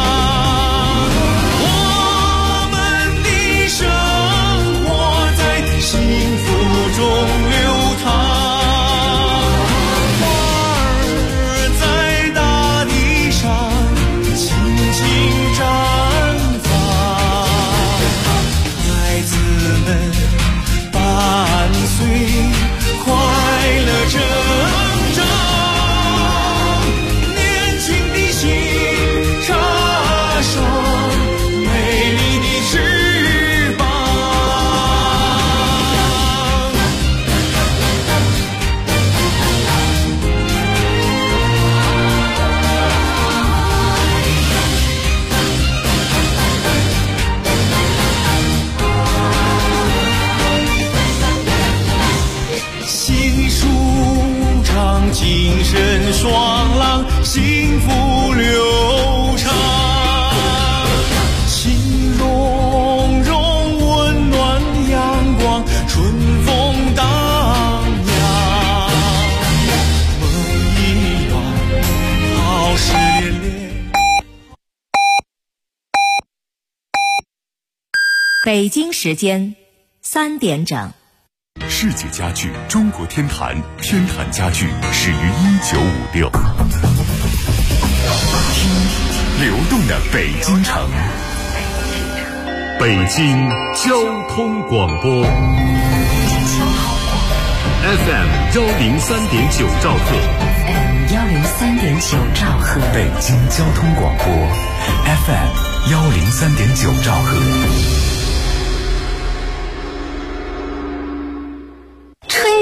我们的生活在幸福中流淌。花儿在大地上轻轻绽放，孩子们伴随快乐成长。精神爽朗，幸福流畅，情融融，温暖阳光，春风荡漾，梦一圆，好事连连。 北京时间3点整。 世界家具中国天坛，天坛家具始于1956。听流动的北京城，北京交通广播 FM 103.9兆赫 FM 103.9兆赫， 北京交通广播 FM 103.9兆赫。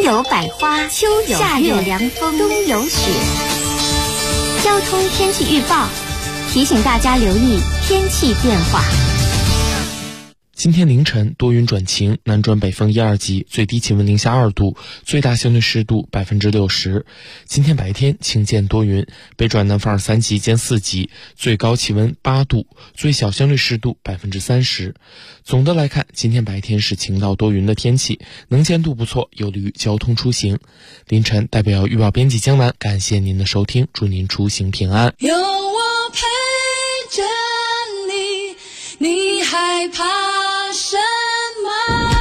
有百花，秋有夏有凉风，冬有雪。交通天气预报提醒大家留意天气变化。 今天凌晨多云转晴，南转北风1、2级，最低气温零下2度，最大相对湿度60%。今天白天晴间多云，北转南风3级兼4级，最高气温8度，最小相对湿度30%。总的来看，今天白天是晴到多云的天气，能见度不错，有利于交通出行。凌晨代表预报编辑江南，感谢您的收听，祝您出行平安。 有我陪着你，你害怕什么？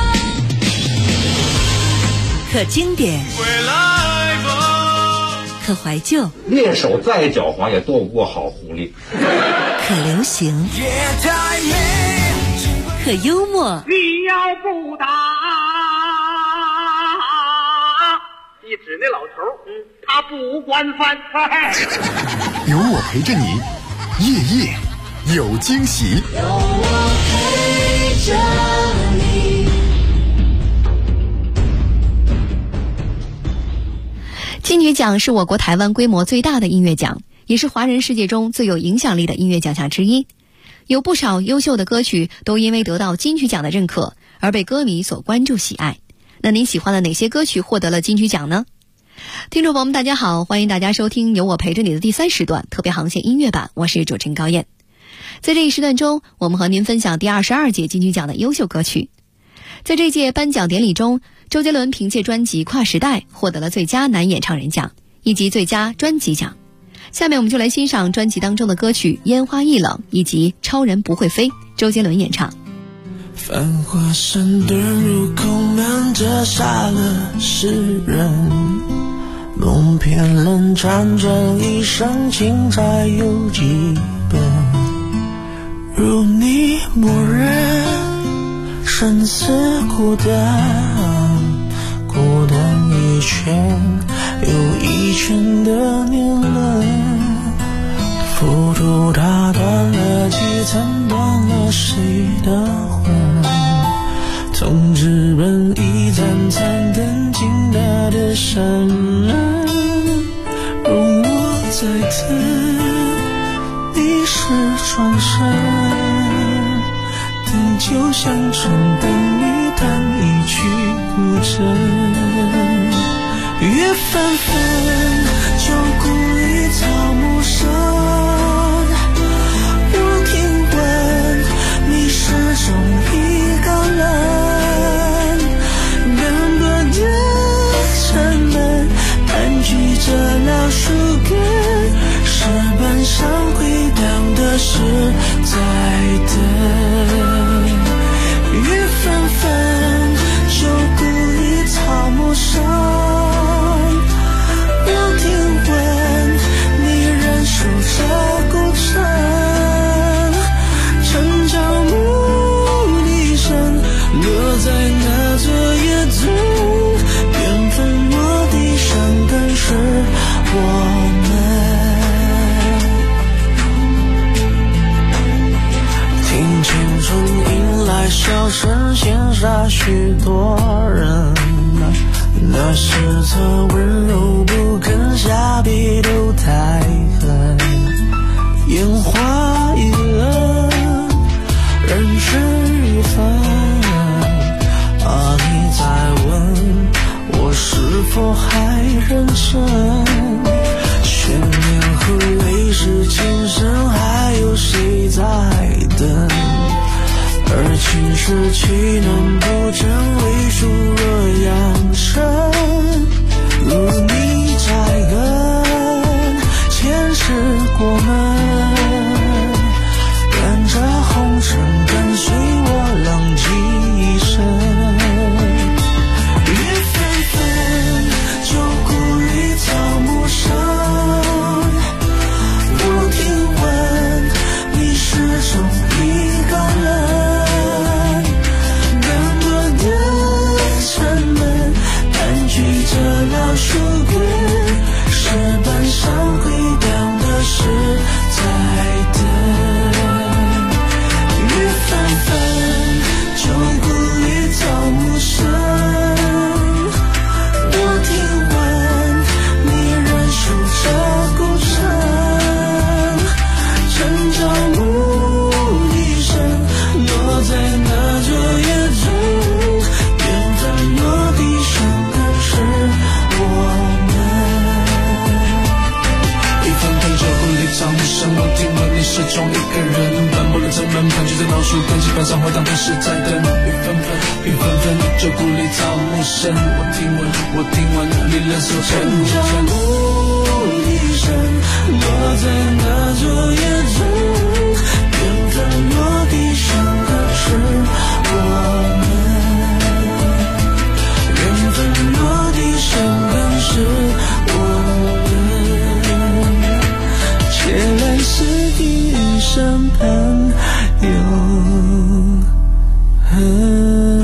可经典，可怀旧， 猎手再狡猾也躲不过好狐狸。 可流行，可幽默。 你要不打，一指那老头，他不惯犯。 有我陪着你，夜夜有惊喜。 有我陪着你。 金曲奖是我国台湾规模最大的音乐奖，也是华人世界中最有影响力的音乐奖项之一。有不少优秀的歌曲都因为得到金曲奖的认可而被歌迷所关注喜爱。那您喜欢的哪些歌曲获得了金曲奖呢？听众朋友们大家好，欢迎大家收听由我陪着你的第3时段特别航线音乐版，我是主持人高燕。在这一时段中，我们和您分享第22届金曲奖的优秀歌曲。在这届颁奖典礼中，周杰伦凭借专辑《跨时代》获得了最佳男演唱人奖以及最佳专辑奖。下面我们就来欣赏专辑当中的歌曲《烟花易冷》以及《超人不会飞》，周杰伦演唱。 繁华山遁入口，满折杀了世人，梦偏冷，辗转一生，情债有几本？如你默认，生死孤单，孤单一圈又一圈的年轮，浮屠它断了几层，断了谁的魂？从纸本一盏盏灯进他的山门，容我在等，你是转身，灯就像春灯里弹一曲古筝，月纷纷，旧故里草木深，我听闻你始终一个人，更多的沉闷盘踞着老树根，石板上回荡的是在等，月纷纷，旧故里草木深，我听闻你仍守着古城，城角木笛声落在那座夜中，缘分落地上更是我们。听青春迎来笑声，羡煞许多人，那是他温柔不肯下笔都太狠，烟花易冷，人事已分，你在问我是否还认真，悬念和泪是今生，还有谁在等？而情是岂能不真，为数若扬尘，如你在跟，前世过门，伴着红尘，跟随我浪迹一生。月纷纷，旧故里草木深，我听闻你始终一个人，更多的沉闷盘踞着老树根，石板上回荡的是在等，月纷纷，旧故里草木深，我倒数，跟基本上回荡都是在等雨纷纷，雨纷纷，旧故里草木深。我听闻，你忍受沉沉无一声，落在那昨夜中，缘分落地上的是我们，缘分落地上更是我们，且来是地狱审判永恒。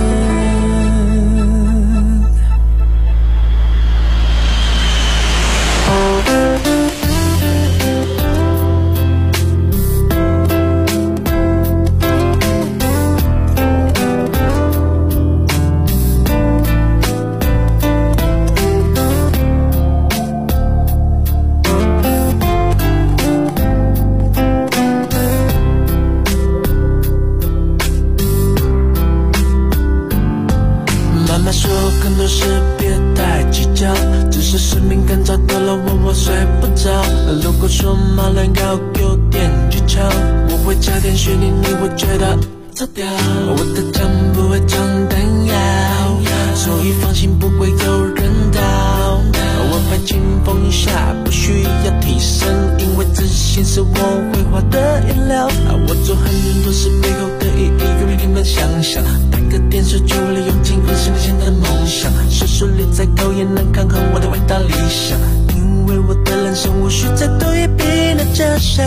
我的枪不会装弹药，所以放心不会有人倒。我拍清风一下不需要提升，因为自信是我绘画的颜料。我做很多事背后的意义永远你们想想，打个电视剧为了用尽分身前的梦想，手术里再高也能抗衡我的伟大理想，因为我的人生无需再多一笔的假想。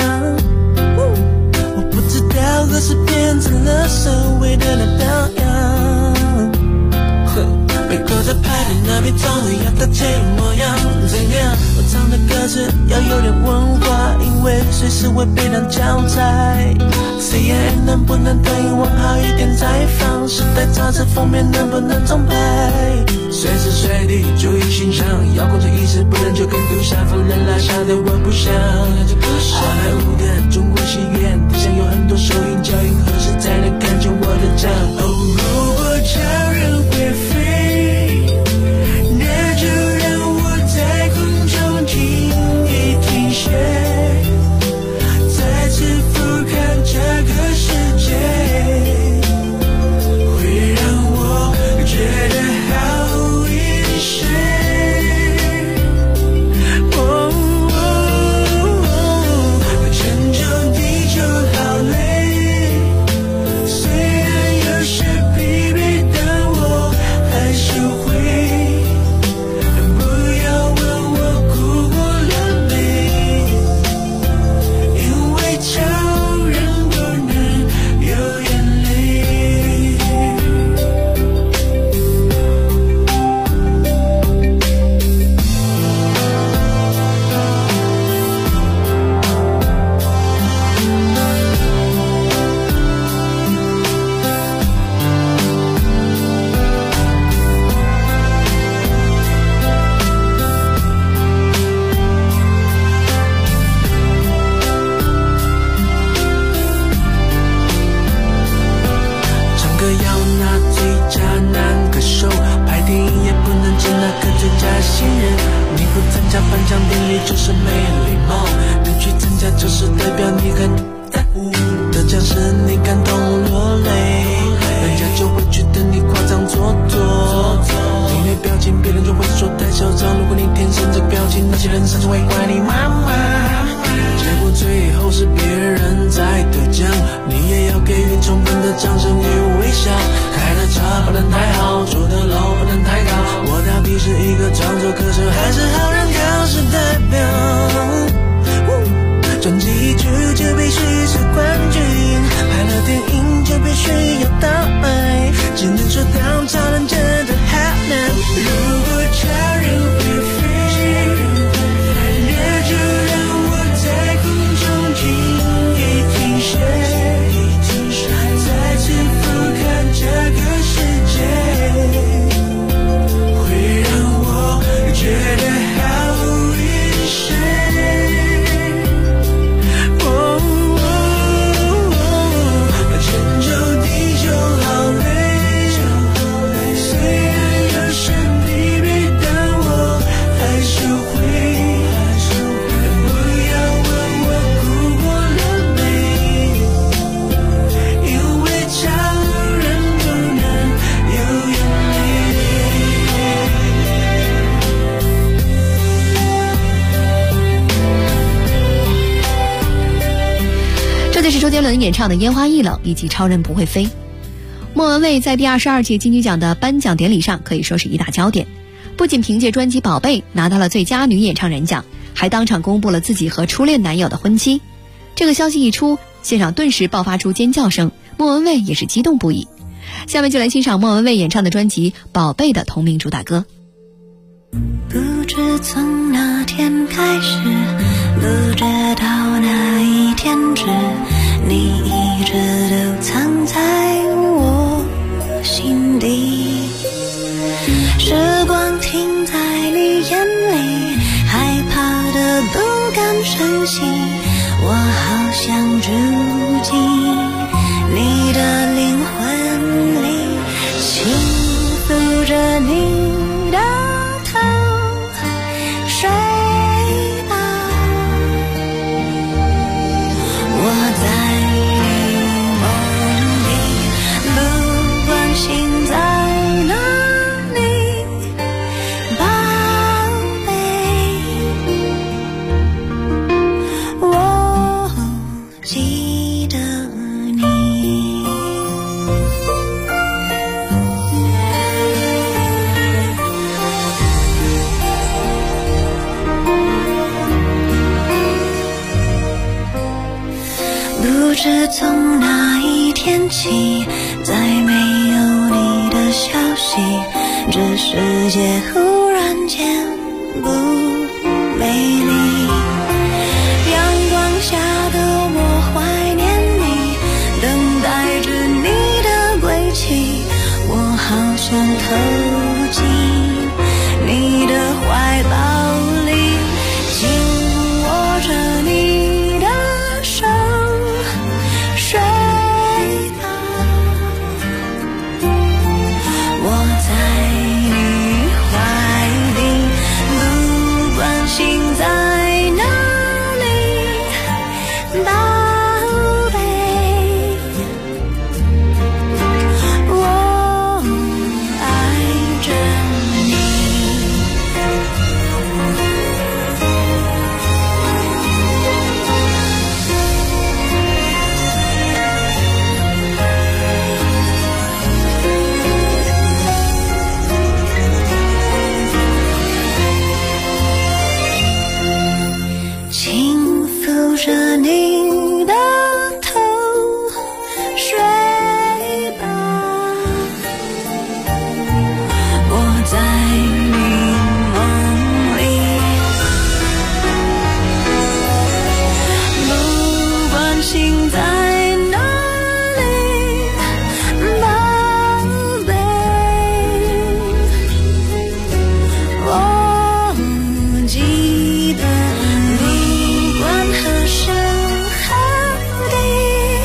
不知道何时变成了所谓的那表扬，背后在排练那边总会要到这模样。怎样？我唱的歌词要有点文化，因为随时会被当教材。CNN 能不能对往好一点采访？时代杂志封面能不能重拍？随时随地注意形象，要控制意识，不然就跟丢下放任拉下的我不想。好莱坞的中国戏院地上有很多收音脚印，何时才能看见我的账？哦，如果超人会飞，那就让我在空中停一停歇，再次俯瞰这个世界，会让我觉得好一些。觉得好一些。 的是周杰伦演唱的《烟花易冷》以及《超人不会飞》。莫文蔚在第22届金曲奖的颁奖典礼上可以说是一大焦点，不仅凭借专辑《宝贝》拿到了最佳女演唱人奖，还当场公布了自己和初恋男友的婚期。这个消息一出，现场顿时爆发出尖叫声，莫文蔚也是激动不已。下面就来欣赏莫文蔚演唱的专辑《宝贝》的同名主打歌。 不知从哪天开始，不知道哪一天止，你一直都藏在我心底。时光停在你眼里，害怕的不敢深吸，我好想住进你的灵魂里，轻抚着你的头，睡吧，我在你梦里，不管心在哪里，宝贝，我记得你。不知从哪一天起，再没有你的消息，这世界忽然间不美丽。阳光下的我怀念你，等待着你的归期，我好想投进你的怀抱里，紧握着你的手，睡吧，我在你怀里，不管心在哪里，宝贝，我爱着你。轻抚着你的头，睡吧，我在你梦里，不管心在哪里，宝贝，我记得你，不管何时何地，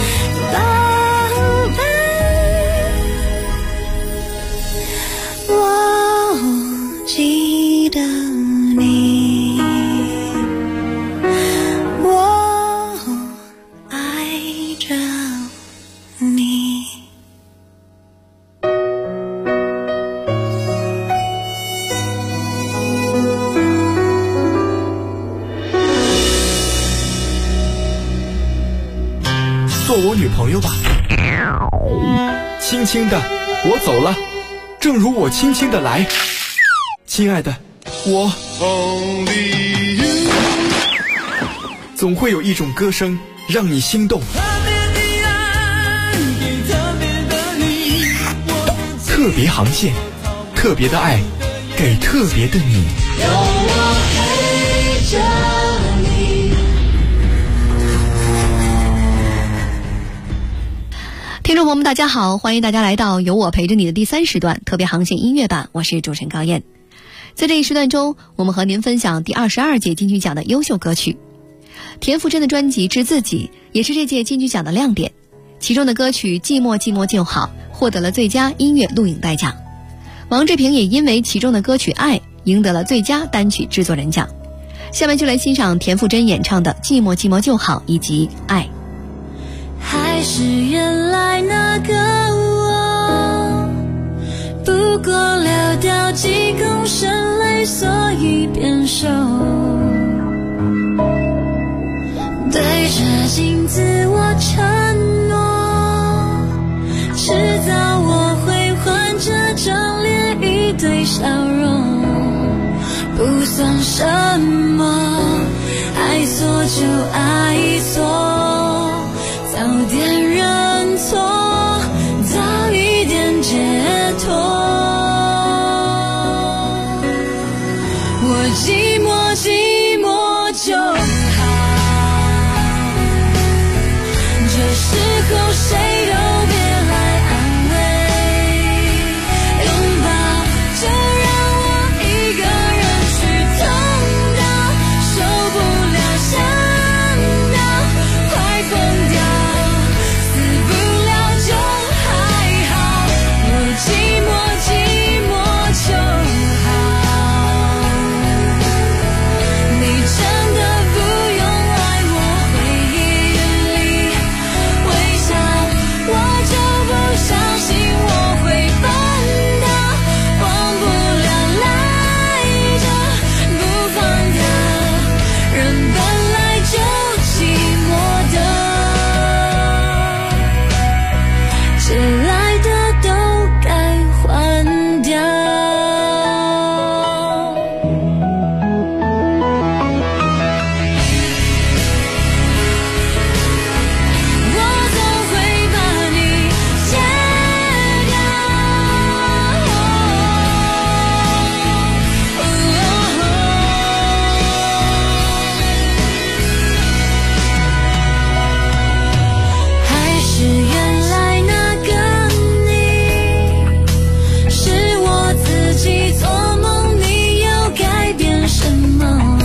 宝贝，我记得你，我爱着你。 做我女朋友吧，轻轻的，我走了，正如我轻轻的来，亲爱的，我总会有一种歌声让你心动，特别航线，特别的爱，给特别的你。 有我陪着你。 听众朋友们大家好，欢迎大家来到有我陪着你的第3时段特别航线音乐版，我是主持人高燕。在这一时段中，我们和您分享第22届金曲奖的优秀歌曲。田馥甄的专辑《致自己》也是这届金曲奖的亮点，其中的歌曲《寂寞寂寞就好》获得了最佳音乐录影带奖。王志平也因为其中的歌曲《爱》赢得了最佳单曲制作人奖。下面就来欣赏田馥甄演唱的《寂寞寂寞就好》以及《爱》。 还是原来那个我，不过流掉几公升泪，所以变瘦。对着镜子我不算什么，爱错就爱错，早点认错，早一点解脱。我寂寞寂寞就好，这时候谁都别来安慰，拥抱就让我一个人去痛到受不了，想到快疯掉，死不了就还好，我寂寞寂寞就好，你真的不用来我回忆里微笑，我就不相信我会笨到忘不了赖着不放掉，人本来就寂寞的，借来的都该还掉。我总会把你戒掉，还是原来那个你，是我自己做梦，你要改变什么？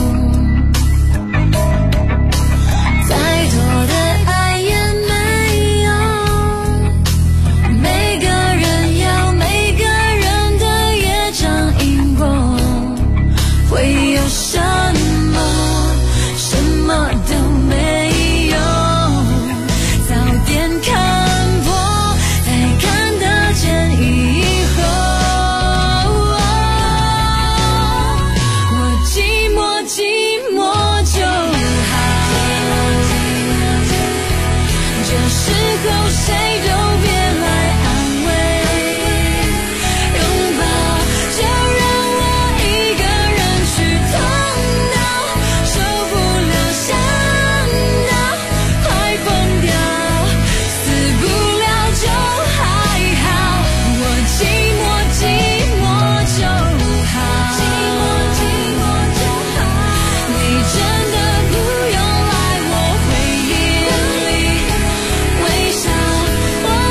再多的爱也没有，每个人有每个人的业障因果，会有什么？什么都没有，早点看破，才看得见以后。我寂寞寂寞就好，这时候谁都别来安慰，拥抱就让我一个人去痛到受不了，想到快疯掉，死不了就还好，我寂寞寂寞就好，寂寞寂寞就好，你真的不用来我回忆里微笑，我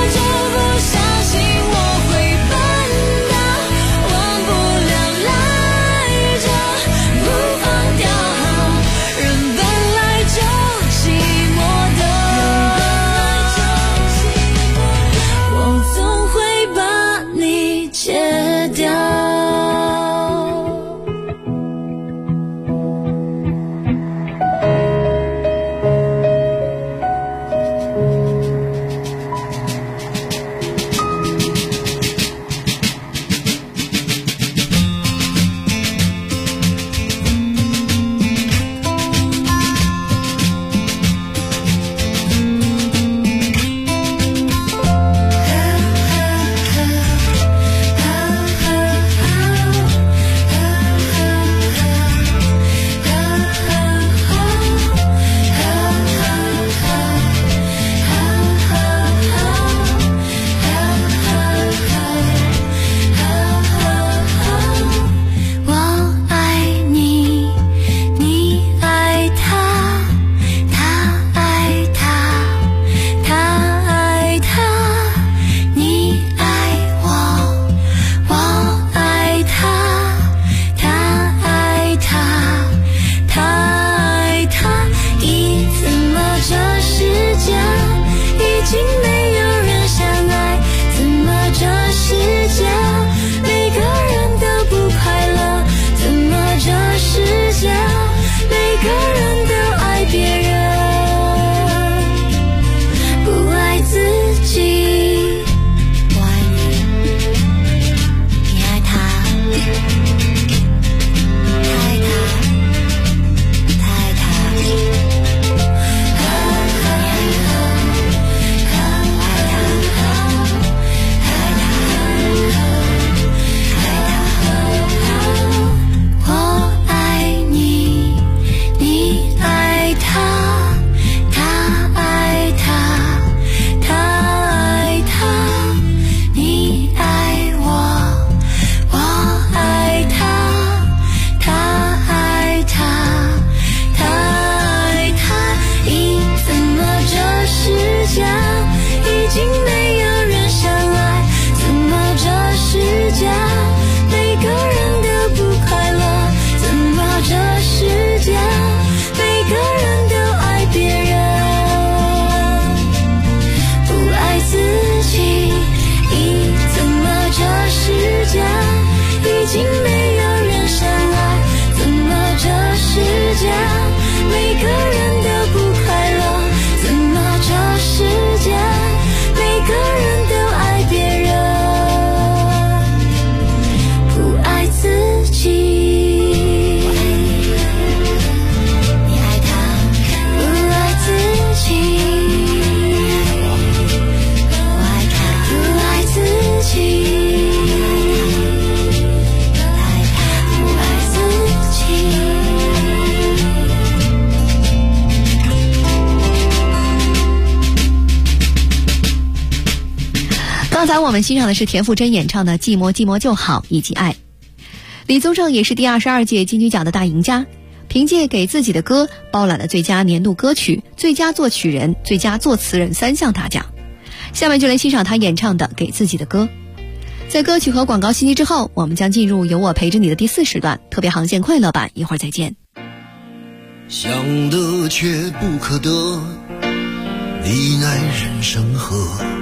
刚才我们欣赏的是田馥甄演唱的《寂寞寂寞就好》以及《爱》。李宗盛也是第22届金曲奖的大赢家，凭借给自己的歌包揽了最佳年度歌曲、最佳作曲人、最佳作词人3项大奖。下面就来欣赏他演唱的《给自己的歌》。在歌曲和广告信息之后，我们将进入有我陪着你的第4时段特别航线快乐版，一会儿再见。 想得却不可得，你奈人生何？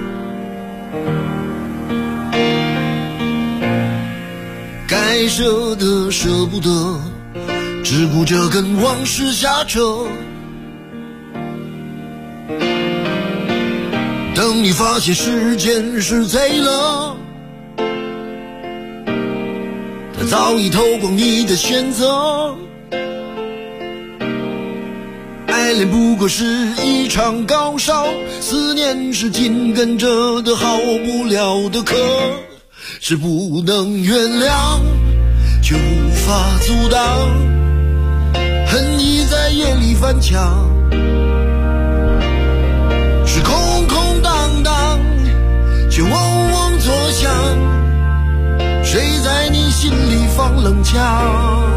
该舍的舍不得，只顾着跟往事瞎扯。等你发现时间是贼了，他早已偷光你的选择。爱恋不过是一场高烧，思念是紧跟着的好不了的渴，是不能原谅却无法阻挡，恨意在夜里翻墙，是空空荡荡却嗡嗡作响，谁在你心里放冷枪？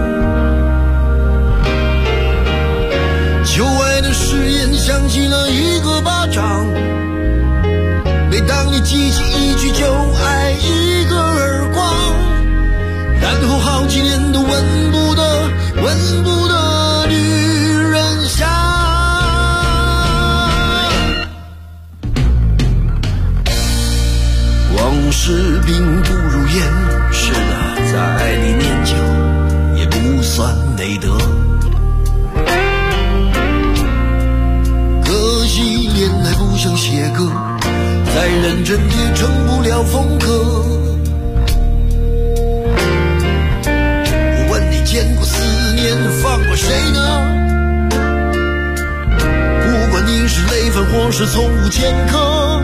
旧爱的誓言响起了一个巴掌，每当你记起一句就爱一个耳光，然后好几年都闻不得女人香。往事并不如烟，是的，在爱里念旧也不算美德。可惜恋爱不像写歌，再认真也成不了风格。我问你见过思念放过谁呢？不管你是累犯或是从无前科，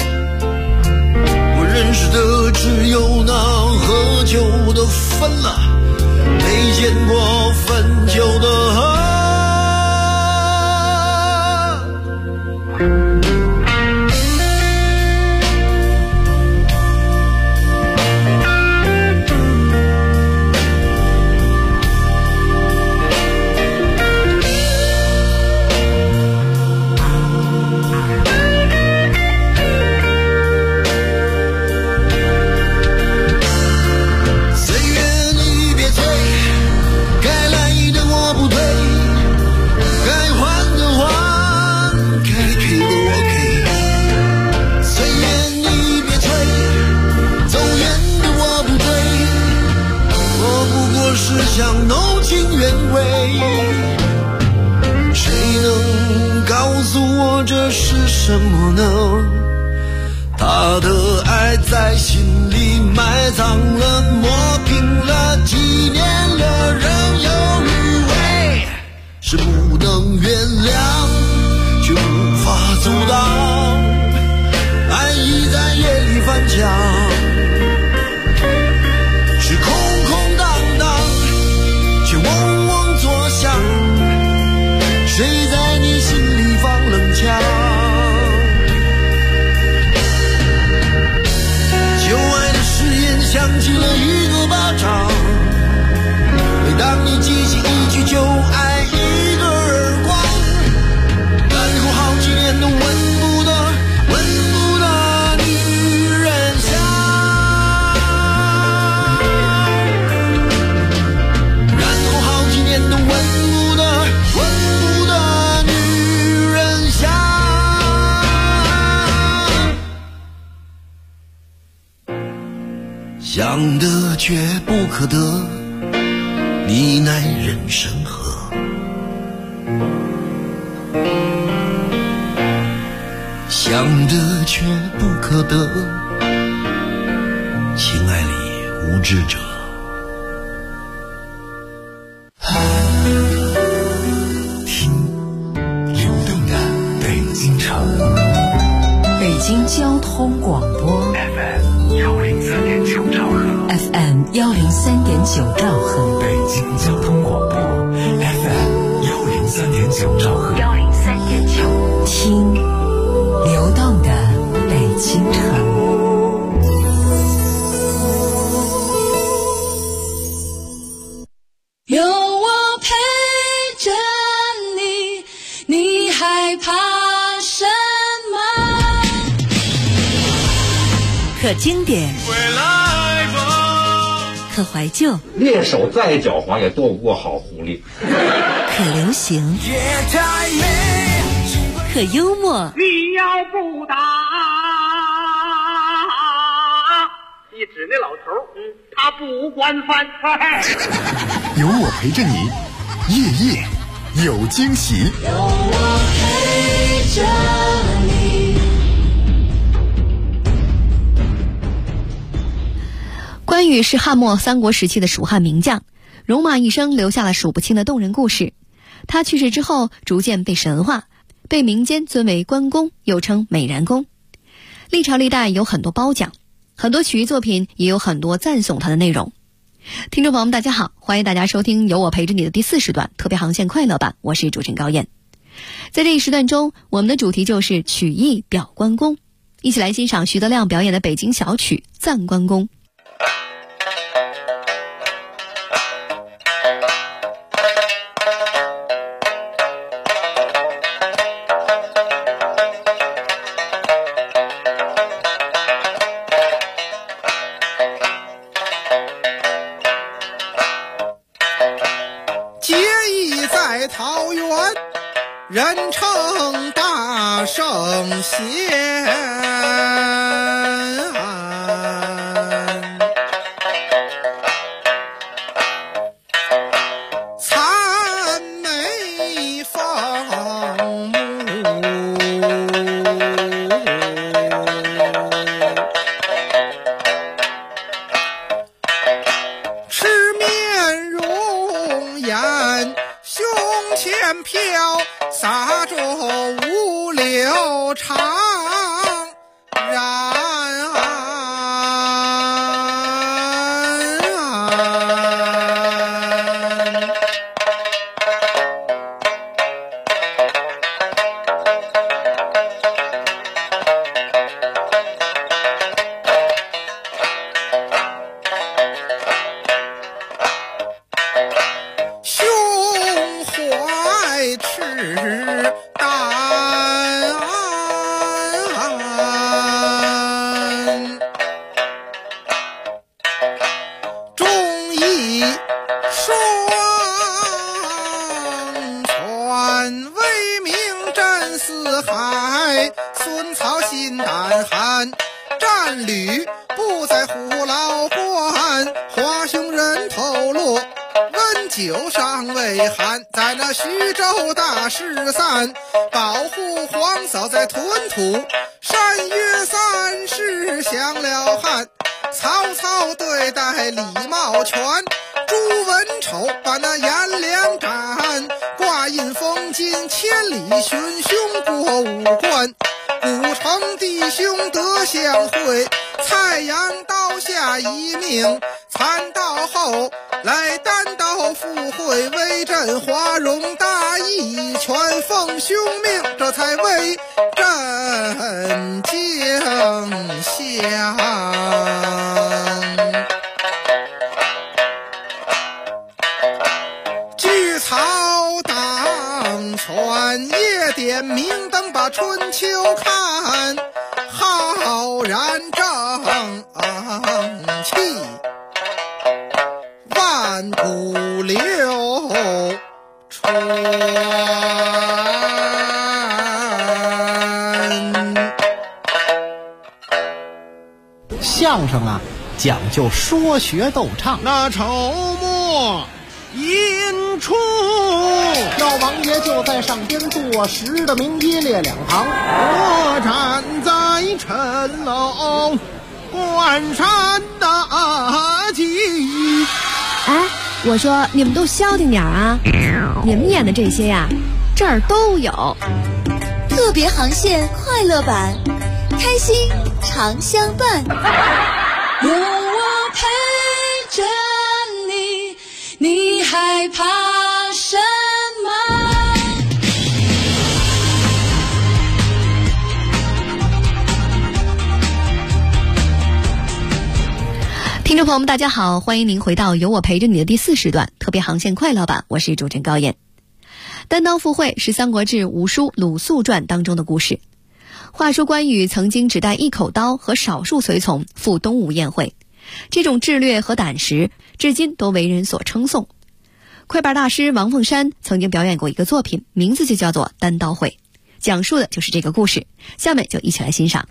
我认识的只有那喝酒的分了，没见过分酒的喝。想浓情原味，谁能告诉我这是什么呢？他的爱在心里埋葬了，磨平了，几年了，仍有余味，是不能原谅却无法阻挡，爱意在夜里翻墙，是空空荡荡却嗡嗡作响，谁在你心里放冷枪？旧爱的誓言响起了一个巴掌，每当你记起一句就爱一个耳光，然后好几年都闻不得女人香。都闻不得女人香，想得却不可得，你奈人生何？想得却不可得，情爱里无知者。 北京交通广播 FM 103.9兆赫 FM 103.9兆赫， 北京交通广播 FM 103.9兆赫 103.9，听流动的北京城。 可经典，可怀旧， 猎手再狡猾也斗不过好狐狸。 可流行，可幽默。 你要不打，你指那老头，他不惯犯。 有我陪着你，夜夜有惊喜。有我陪着你。 关羽是汉末三国时期的蜀汉名将，戎马一生，留下了数不清的动人故事。他去世之后，逐渐被神化，被民间尊为关公，又称美髯公。历朝历代有很多褒奖，很多曲艺作品也有很多赞颂他的内容。听众朋友们大家好，欢迎大家收听有我陪着你的第4时段特别航线快乐版，我是主持人高燕。在这一时段中，我们的主题就是曲艺表关公，一起来欣赏徐德亮表演的北京小曲《赞关公》。 桃园人称大圣仙，参美凤目，吃面容颜胸前飘，洒着五柳长髯。孙操心胆寒，战吕不在虎牢关。华雄人头落，温酒尚未寒。在那徐州大势散，保护皇嫂在屯土。山约3世降了汉，曹操对待李茂全。朱文丑把那颜良斩，挂印封金千里寻兄过五关。古城弟兄得相会，蔡阳刀下一命。残道后来单刀赴会，威震华容大义，全奉兄命，这才为朕将相。据曹当传，夜点明灯把春秋看，浩然正气，万古流传。 相声啊，讲究说学逗唱。 那筹末引出， 老王爷就在上边坐实的名一列两行。 我站在陈楼关山大吉。 哎，我说你们都消停点啊！你们演的这些呀，这儿都有。 特别航线快乐版，开心常相伴。 有我陪着你，你害怕什么？ 听众朋友们大家好，欢迎您回到有我陪着你的第4时段特别航线快乐版，我是主持人高燕。单刀赴会是《三国志·吴书·鲁肃传》当中的故事。 话说关羽曾经只带一口刀和少数随从赴东吴宴会，这种智略和胆识至今都为人所称颂。快板大师王凤山曾经表演过一个作品，名字就叫做《单刀会》，讲述的就是这个故事。下面就一起来欣赏。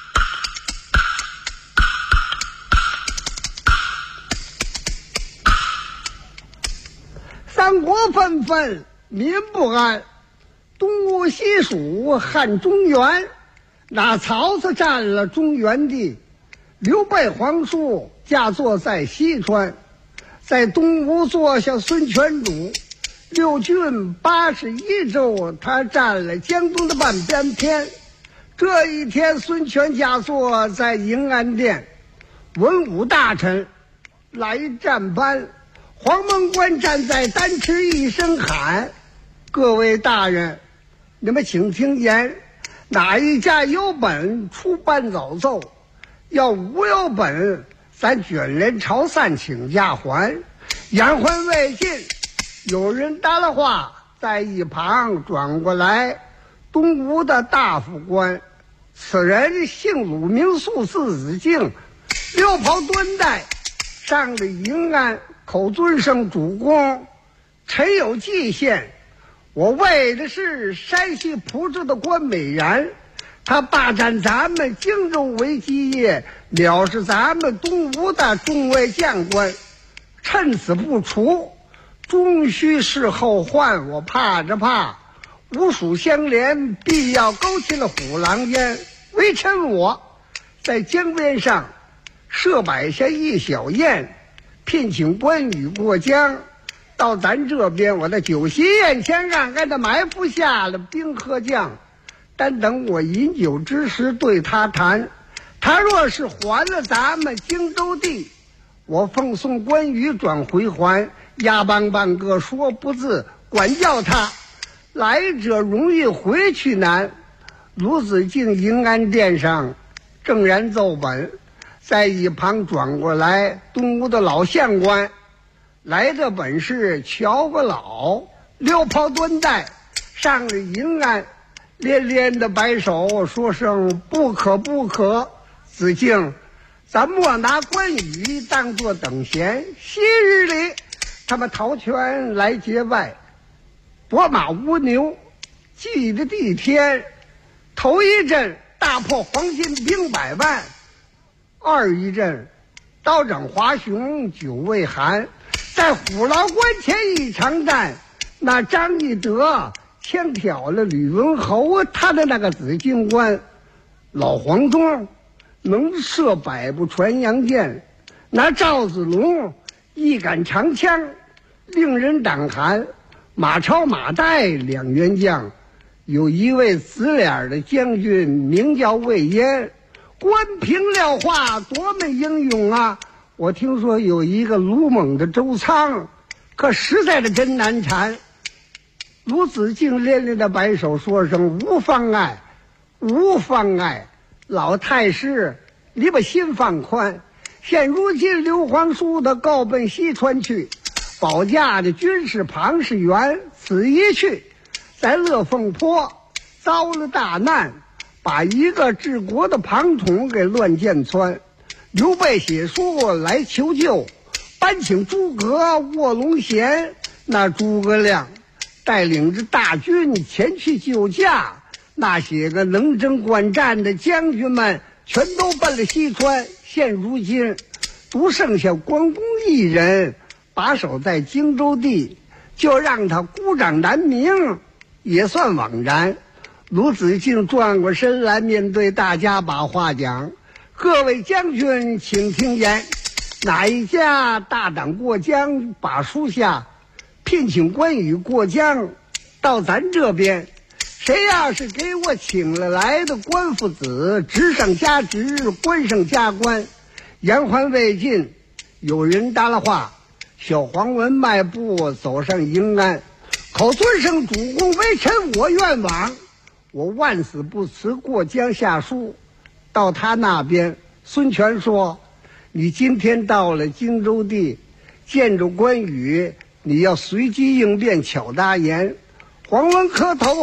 三国纷纷民不安，东吴西蜀汉中原。那曹操占了中原地，刘备皇叔驾坐在西川，在东吴坐下孙权主，6郡81州，他占了江东的半边天。这一天，孙权驾坐在迎安殿，文武大臣来站班。黄门官站在丹池，一声喊：各位大人，你们请听言，哪一家有本出班早奏，要无有本，咱卷人朝散请假还。言还未尽，有人搭了话，在一旁转过来，东吴的大副官，此人姓鲁，名肃，字子敬，6袍端带，上了迎安，口尊声主公，臣有蓟县，我为的是山西蒲州的关美然，他霸占咱们荆州为基业，藐视咱们东吴的众位将官，趁此不除，终须是后患。我怕着怕吴蜀相连，必要勾起了虎狼烟。微臣我在江边上设摆下一小宴，聘请关羽过江，到咱这边，我的酒席宴前暗暗的埋伏下了兵和将，单等我饮酒之时对他谈。他若是还了咱们荆州地，我奉送关羽转回还。哑邦邦各说不字，管教他，来者容易回去难。鲁子敬迎安殿上正然奏本，在一旁转过来，东吴的老相官来的本是乔个老，6袍端带，上了迎安，连连的摆手，说声不可不可。子敬，咱莫拿关羽当作等闲。昔日里他们陶泉来结拜，伯马无牛，记得地天，头一阵大破黄巾兵100万，二一阵刀斩华雄9位韩，在虎牢关前一场战，那张翼德枪挑了吕文侯，他的那个紫荆关。老黄忠能射100步传洋箭，那赵子龙一杆长枪令人胆寒。马超马岱2员将，有一位紫脸的将军名叫魏延，关平廖化多么英勇啊！我听说有一个鲁莽的周仓，可实在的真难缠。鲁子敬连连的摆手，说声无妨碍，无妨碍。老太师，你把心放宽。现如今刘皇叔的告奔西川去，保驾的军士庞士元此一去，在乐凤坡遭了大难，把一个治国的庞统给乱箭穿。刘备写书来求救，搬请诸葛卧龙贤。那诸葛亮带领着大军前去救驾，那些个能征惯战的将军们全都奔了西川。现如今独剩下关公一人把守在荆州地，就让他孤掌难鸣，也算枉然。鲁子敬转过身来，面对大家把话讲：各位将军请听言，哪一家大胆过江，把书下聘请关羽过江到咱这边，谁要是给我请了来的官父子，职上加职，官上加官。言还未尽，有人搭了话，小黄文迈步走上迎安，口尊声主公，微臣我愿往，我万死不辞过江下书。到他那边，孙权说：你今天到了荆州地，见着关羽，你要随机应变，巧答言。黄文磕头啊，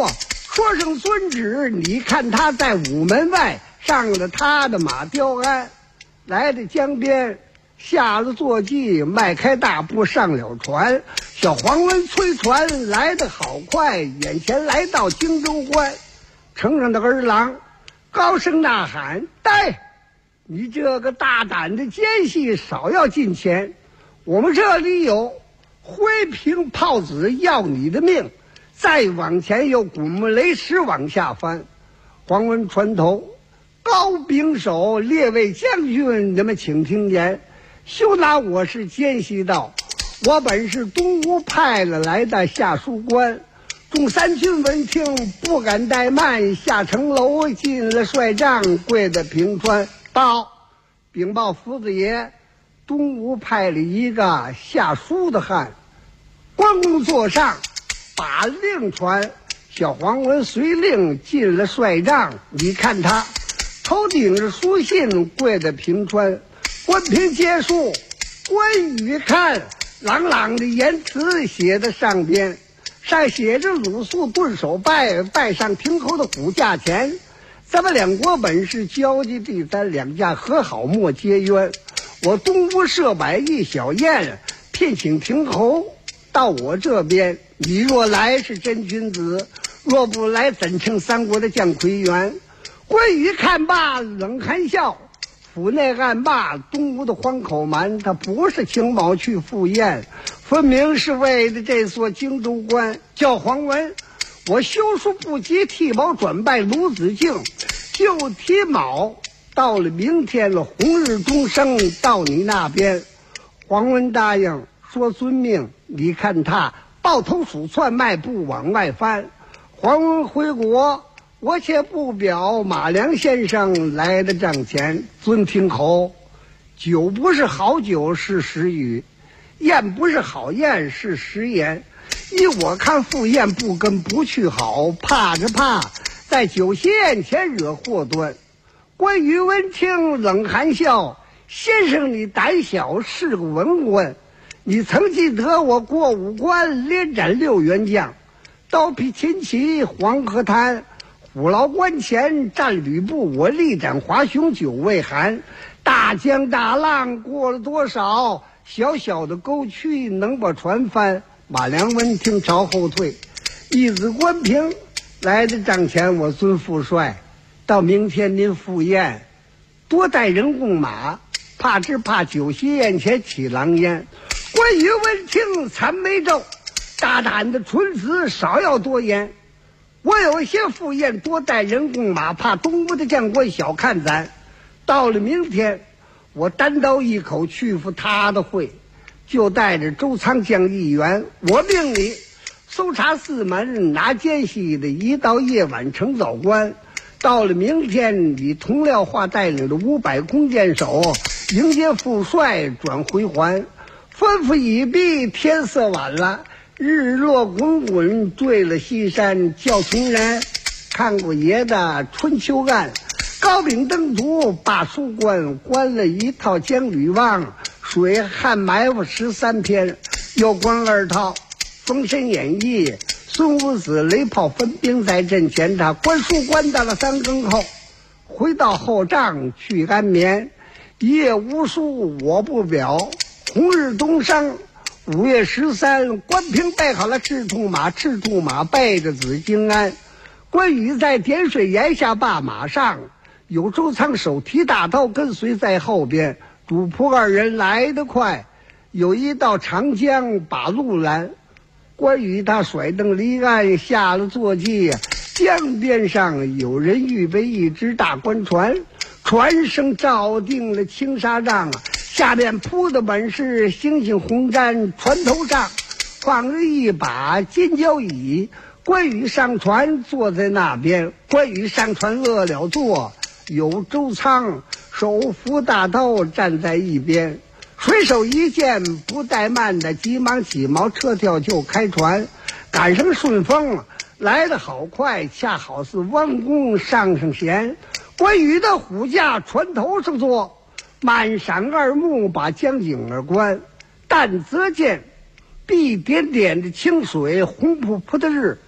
说声遵旨，你看他在午门外上了他的马雕鞍，来到江边，下了坐骑，迈开大步上了船。小黄文催船来得好快，眼前来到荆州关，城上的儿郎高声呐喊：呆！你这个大胆的奸细，少要近前！我们这里有灰瓶炮子要你的命，再往前有古木雷石往下翻。黄文船头高秉手，列位将军，你们请听言，休拿我是奸细道，我本是东吴派了来的下书官。众三军闻听不敢怠慢，下城楼进了帅帐，跪在平川报禀报夫子爷，东吴派了一个下书的汉，关公坐上，把令传。小黄文随令进了帅帐，你看他头顶着书信，跪在平川。关平结束，关羽看朗朗的言辞写在上边，上写着鲁肃顿首拜，拜上亭侯的虎驾前。咱们两国本是交际第三，两家和好莫结冤。我东吴设摆一小宴，聘请亭侯到我这边。你若来是真君子，若不来怎称三国的将魁元？关羽看罢冷含笑，府内暗骂东吴的荒口蛮，他不是请卯去赴宴，分明是为了这所荆州关。叫黄文，我修书不及，替卯转拜鲁子敬，就提卯到了明天了，红日中升到你那边。黄文答应说遵命。你看他抱头鼠窜，迈步往外翻。黄文回国，我且不表，马良先生来的帐前，尊听侯，酒不是好酒是实语，宴不是好宴是实言。依我看赴宴不跟不去好，怕着怕在酒席宴前惹祸端。关羽闻听冷含笑，先生你胆小是个文官，你曾记得我过五关连斩6员将，刀劈秦琪黄河滩，虎牢关前战吕布，我力斩华雄9位韩。大江大浪过了多少，小小的沟渠能把船翻。马良闻听朝后退，义子关平来到帐前，我尊父帅，到明天您赴宴，多带人供马，怕只怕酒席宴前起狼烟。关羽闻听残眉皱，大胆的唇子少要多言。我有些赴宴，多带人供马，怕东吴的将官小看咱。到了明天，我单刀一口去赴他的会，就带着周仓将1员，我命你搜查4门，拿奸细的一到夜晚成早关。到了明天，你同廖化带领着500弓箭手迎接父帅转回还。吩咐已毕，天色晚了，日落滚滚坠了西山。叫穷人看过爷的春秋案，高秉登途把书关，关了一套江吕望，水旱埋伏13篇，又关2套封神演义，孙武子雷炮分兵在阵前。他关书关到了3更后，回到后帐去安眠。一夜无书我不表，红日东升5月13，关平备好了赤兔马，赤兔马背着紫荆鞍。关羽在点水崖下罢马上，有周仓手提大刀跟随在后边。主仆2人来得快，有一道长江把路拦。关羽他甩蹬离岸，下了坐骑，江边上有人预备一只大官船，船声照定了青纱帐，下边铺的本是星星红毡，船头上放着一把金交椅。关羽上船坐在那边，关羽上船饿了坐，有周仓手扶大刀站在一边。水手一见不怠慢的，急忙起锚撤跳就开船，赶上顺风来得好快，恰好是弯弓上弦。关羽的虎驾船头上坐，满闪2目把江景儿观。但则见碧点点的清水，红扑扑的日，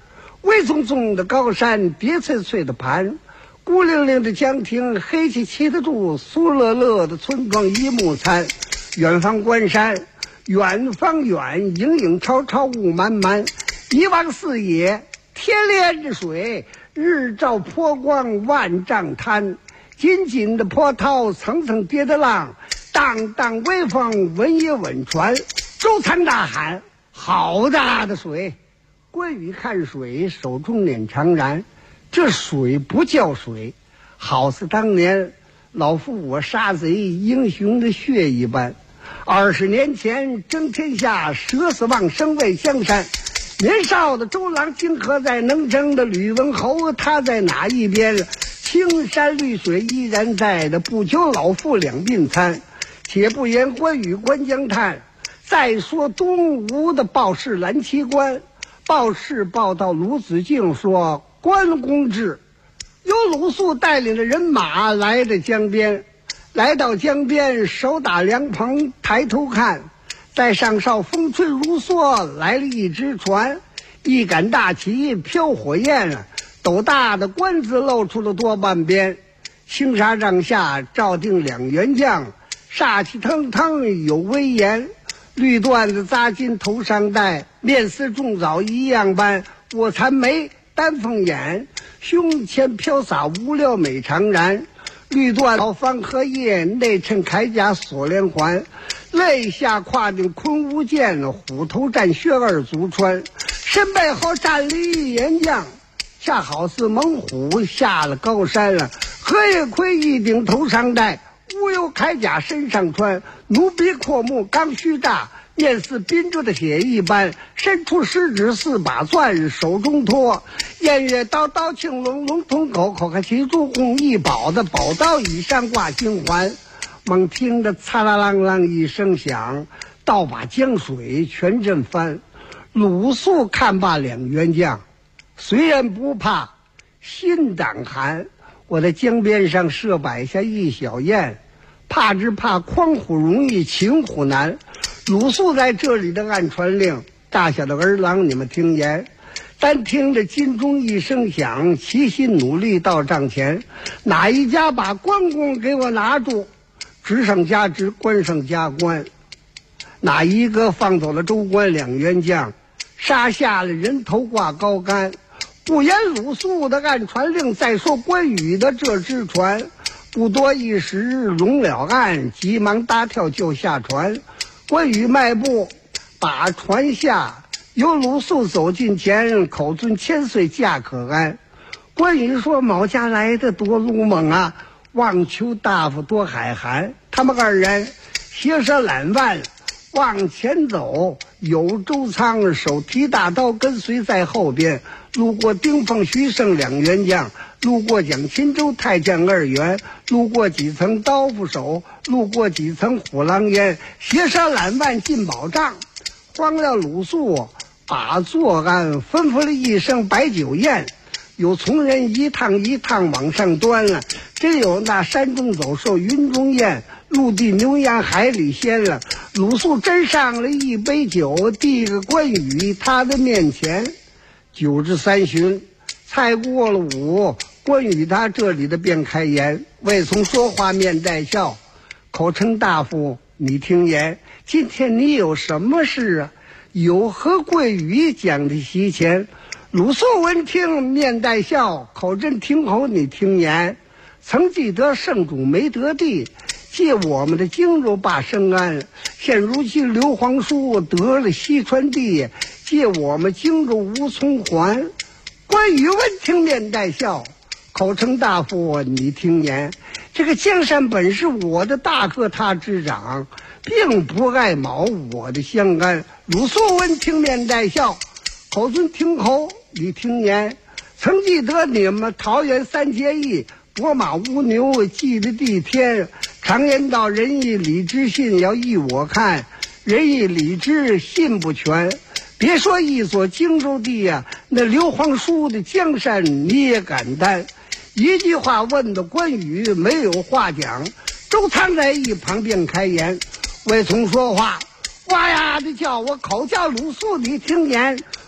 巍葱葱的高山，叠翠翠的盘，孤零零的江亭，黑漆漆的柱，苏乐乐的村庄一目参。远方关山，远方远，影影绰绰雾漫漫。一望四野，天连着水，日照波光万丈滩。紧紧的波涛，层层叠的浪，荡荡微风，稳也稳船。周仓大喊：好大的水！关羽看水，手中捻长髯，这水不叫水，好似当年老夫我杀贼英雄的血一般。20年前争天下，舍死忘生为江山。年少的周郎今何在？能征的吕文侯他在哪一边？青山绿水依然在的，不求老夫两鬓残。且不言关羽关江滩，再说东吴的报事蓝旗关。报事报到鲁子敬说：关公至，由鲁肃带领着人马来到江边。来到江边，手打凉棚，抬头看，在上梢风吹如梭，来了一只船，一杆大旗飘火焰，斗大的冠子露出了多半边。青纱帐下照定两员将，煞气腾腾有威严。绿缎子扎金头上戴，面似重枣一样般。卧蚕眉，丹凤眼，胸前飘洒无料美长髯。绿缎老方荷叶，内衬铠甲锁连环。肋下挎定昆吾剑，虎头战靴二足穿。身背后站了一员将，恰好似猛虎下了高山了。荷叶盔一顶头上戴，乌有铠甲身上穿。奴鼻阔目刚须大，面似宾州的血一般。伸出食指4把钻，手中托偃月刀，刀青龙，龙通口，口开齐珠红一宝的宝刀以上挂金环。猛听着擦啦啷啷一声响，倒把江水全震翻。鲁肃看罢两员将，虽然不怕，心胆寒。我在江边上设摆下一小宴，怕只怕诳虎容易擒虎难。鲁肃在这里的暗传令，大小的儿郎你们听言。单听着金钟一声响，齐心努力到帐前。哪一家把关公给我拿住，职上加职，官上加官。哪一个放走了州官两员将，杀下了人头挂高杆。不言鲁肃的暗传令，再说关羽的这只船。不多一时拢了岸，急忙搭跳就下船。关羽迈步把船下，由鲁肃走近前，口尊千岁驾可安。关羽说：某家来的多鲁莽啊，望求大夫多海涵。他们二人携手揽腕往前走，有周仓手提大刀跟随在后边。路过丁奉、徐盛两员将，路过蒋钦州太监二员，路过几层刀斧手，路过几层虎狼烟，携手揽腕进宝帐。慌了鲁肃把坐安，吩咐了一声摆酒宴。有从人一趟一趟往上端了，真有那山中走兽云中雁，陆地牛羊海里鲜了。鲁肃斟上了一杯酒，递个关羽他的面前。酒至3巡，菜过了5，关羽他这里的便开言。未从说话面带笑，口称大夫你听言。今天你有什么事啊？有何贵语讲的席前？鲁肃闻听面带笑，口真听侯你听言。曾记得圣主没得地，借我们的荆州罢生安。现如今刘皇叔得了西川地，借我们荆州无从还。关羽闻听面带笑，口称大夫你听言。这个江山本是我的大哥他之长，并不爱卯我的相干。鲁肃闻听面带笑，口尊听侯你听言。曾记得你们桃园3结义，伯马乌牛记的地天。常言道仁义礼智信，要依我看，仁义礼智信不全。别说一所荆州地呀，那刘皇叔的江山你也敢担。一句话问的关羽没有话讲，周仓在一旁便开言。未从说话，哇呀的叫我口叫鲁肃你听言。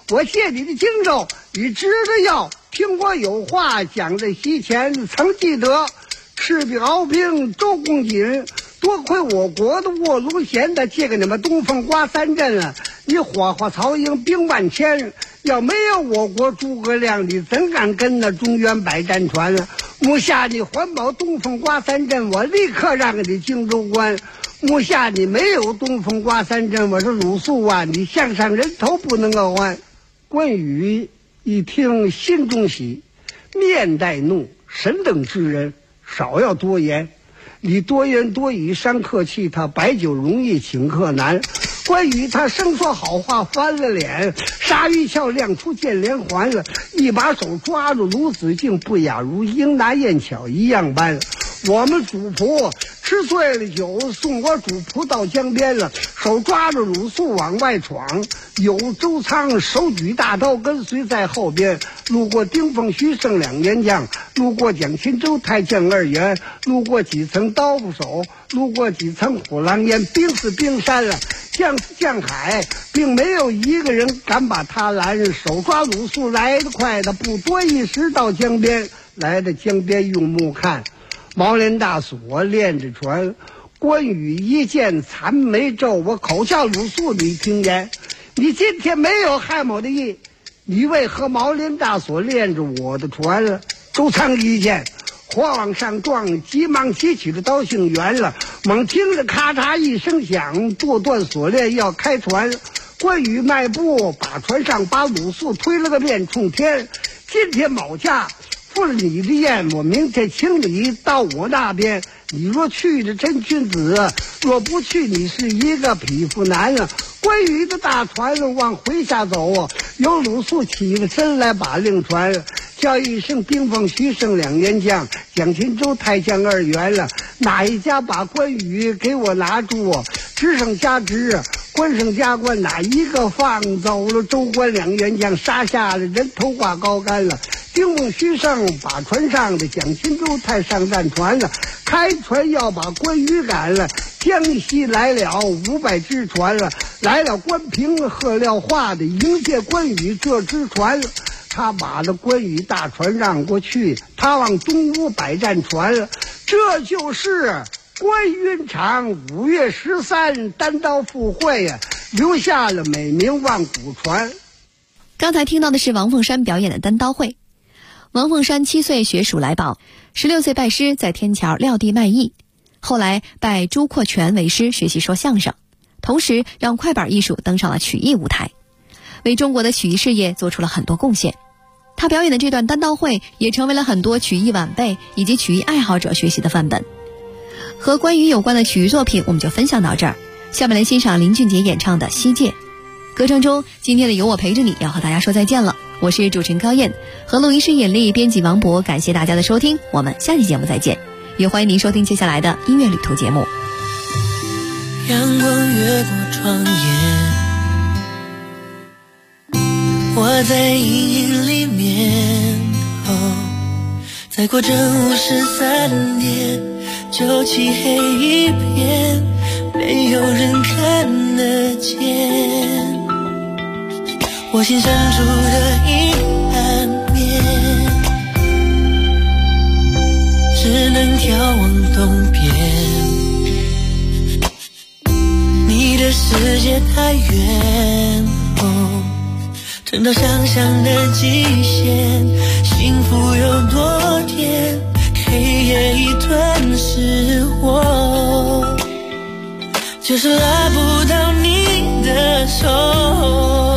我借你的荆州与知的药，听我有话讲在席前，曾记得赤壁鏖兵周公瑾，多亏我国的卧龙贤的借给你们东风刮三阵了，你火化曹营兵万千，要没有我国诸葛亮，你怎敢跟那中原百战船了？目下你环保东风刮三阵，我立刻让你荆州关。目下你没有东风刮三阵，我说鲁肃啊，你项上人头不能够换。关羽一听心中喜，面带怒，神等之人少要多言，你多言多语伤客气，他摆酒容易请客难。关羽他生说好话翻了脸，鲨鱼鞘亮出剑连环了，一把手抓住卢子敬，不亚如英达燕巧一样般。我们主仆吃醉了酒，送我主仆到江边了，手抓着鲁肃往外闯，有周仓手举大刀跟随在后边，路过丁奉、徐盛两员将，路过蒋钦、周太监二员，路过几层刀斧手，路过几层虎狼烟，兵似冰山了，将似将海，并没有一个人敢把他拦。手抓鲁肃来得快的，不多一时到江边，来到江边用目看，毛连大锁练着船，关羽一见残眉皱，我口叫鲁肃，你听言，你今天没有害我的意，你为何毛连大锁练着我的船了？周仓一见火往上撞，急忙提起了刀姓袁了，猛听着咔嚓一声响，剁断锁链要开船。关羽迈步把船上把鲁肃推了个面冲天，今天卯驾赴了你的宴，我明天请你到我那边，你若去的真君子，若不去你是一个匹夫男啊。关羽的大船往回下走，有鲁肃起了身来把令传，叫一声兵锋、徐盛两员将，蒋钦、周太将二员了，哪一家把关羽给我拿住？职上加职，官上加官，哪一个放走了？周关两员将杀下了人头挂高杆了。丁奉、徐盛把船上的蒋钦、周太上战船了，开船要把关羽赶了。江西来了500只船了，来了关平、贺廖化的迎接关羽这只船了。他把这关羽大船让过去，他往东吴百战船了。这就是关云长5月13单刀赴会呀，留下了美名万古传。 刚才听到的是王凤山表演的单刀会。王凤山7岁学数来宝，16岁拜师，在天桥撂地卖艺，后来拜朱阔全为师学习说相声，同时让快板艺术登上了曲艺舞台，为中国的曲艺事业做出了很多贡献。他表演的这段单刀会也成为了很多曲艺晚辈以及曲艺爱好者学习的范本。和关羽有关的曲艺作品我们就分享到这儿，下面来欣赏林俊杰演唱的《西界》。歌声中，今天的有我陪着你要和大家说再见了，我是主持人高燕，和录音师尹丽，编辑王博，感谢大家的收听，我们下期节目再见，也欢迎您收听接下来的音乐旅途节目。 阳光越过窗沿，我在阴影里面，再过正53点就漆黑一片，没有人看得见我心深处的阴暗面，只能眺望东边。你的世界太远，撑到想象的极限，幸福有多甜，黑夜一吞噬我，就是拉不到你的手。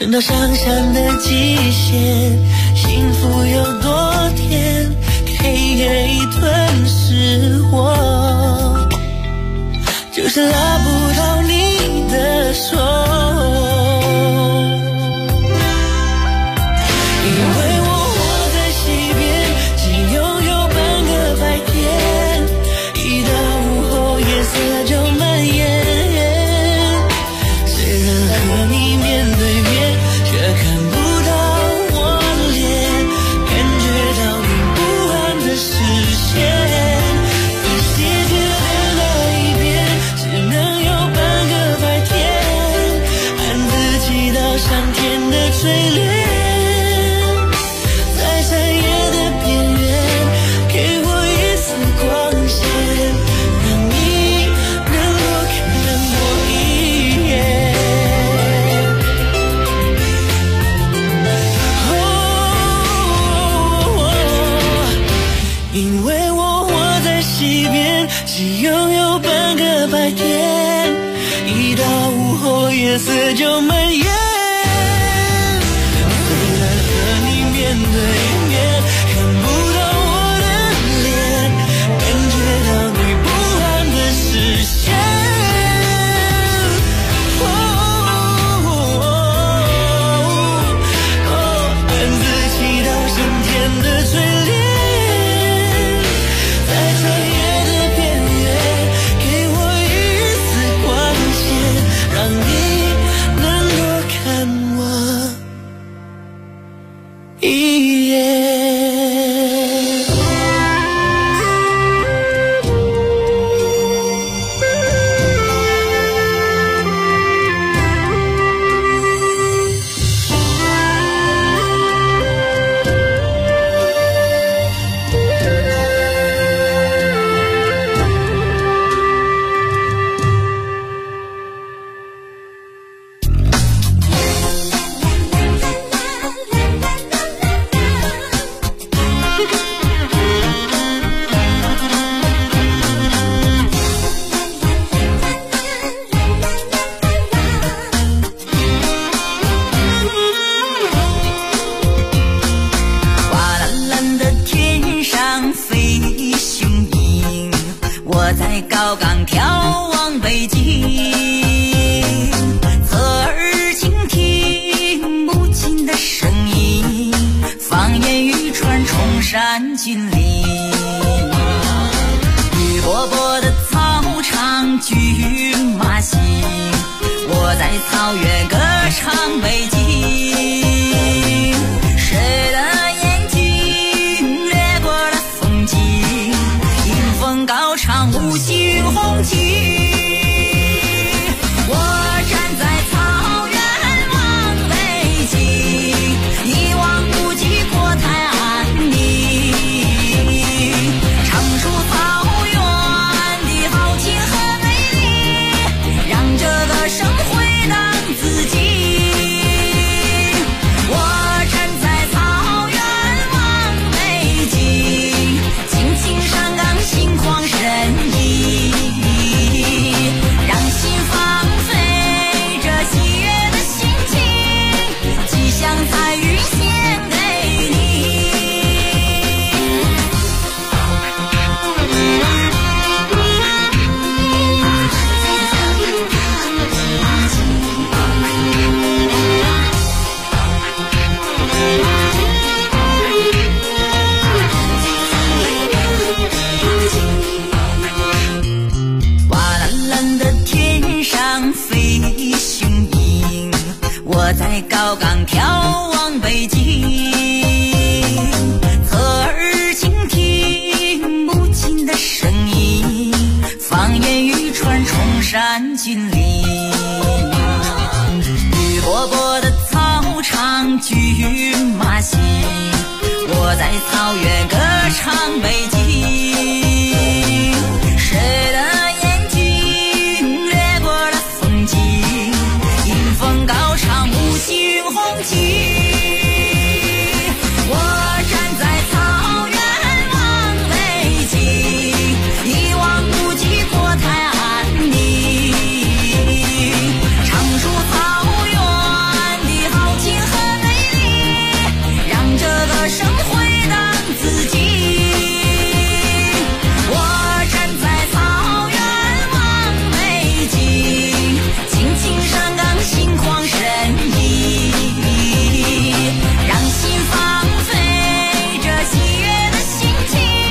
等到上山的极限，幸福有多甜，黑夜已吞噬我，就是拉不到你的手。因为我活在西边，只拥有半个白天，一到午后夜色就蔓延。虽然和你面对面，却看不到我脸，感觉到你不安的视线。一些决定了一遍，只能有半个白天，暗自祈祷上天的垂怜。夜色就蔓延，虽然和你面对面，看不到我的脸，感觉到你不安的视线。暗自祈祷上天的垂怜，在穿越的边缘，给我一丝光线，让你一夜。 我在高岗眺望北京。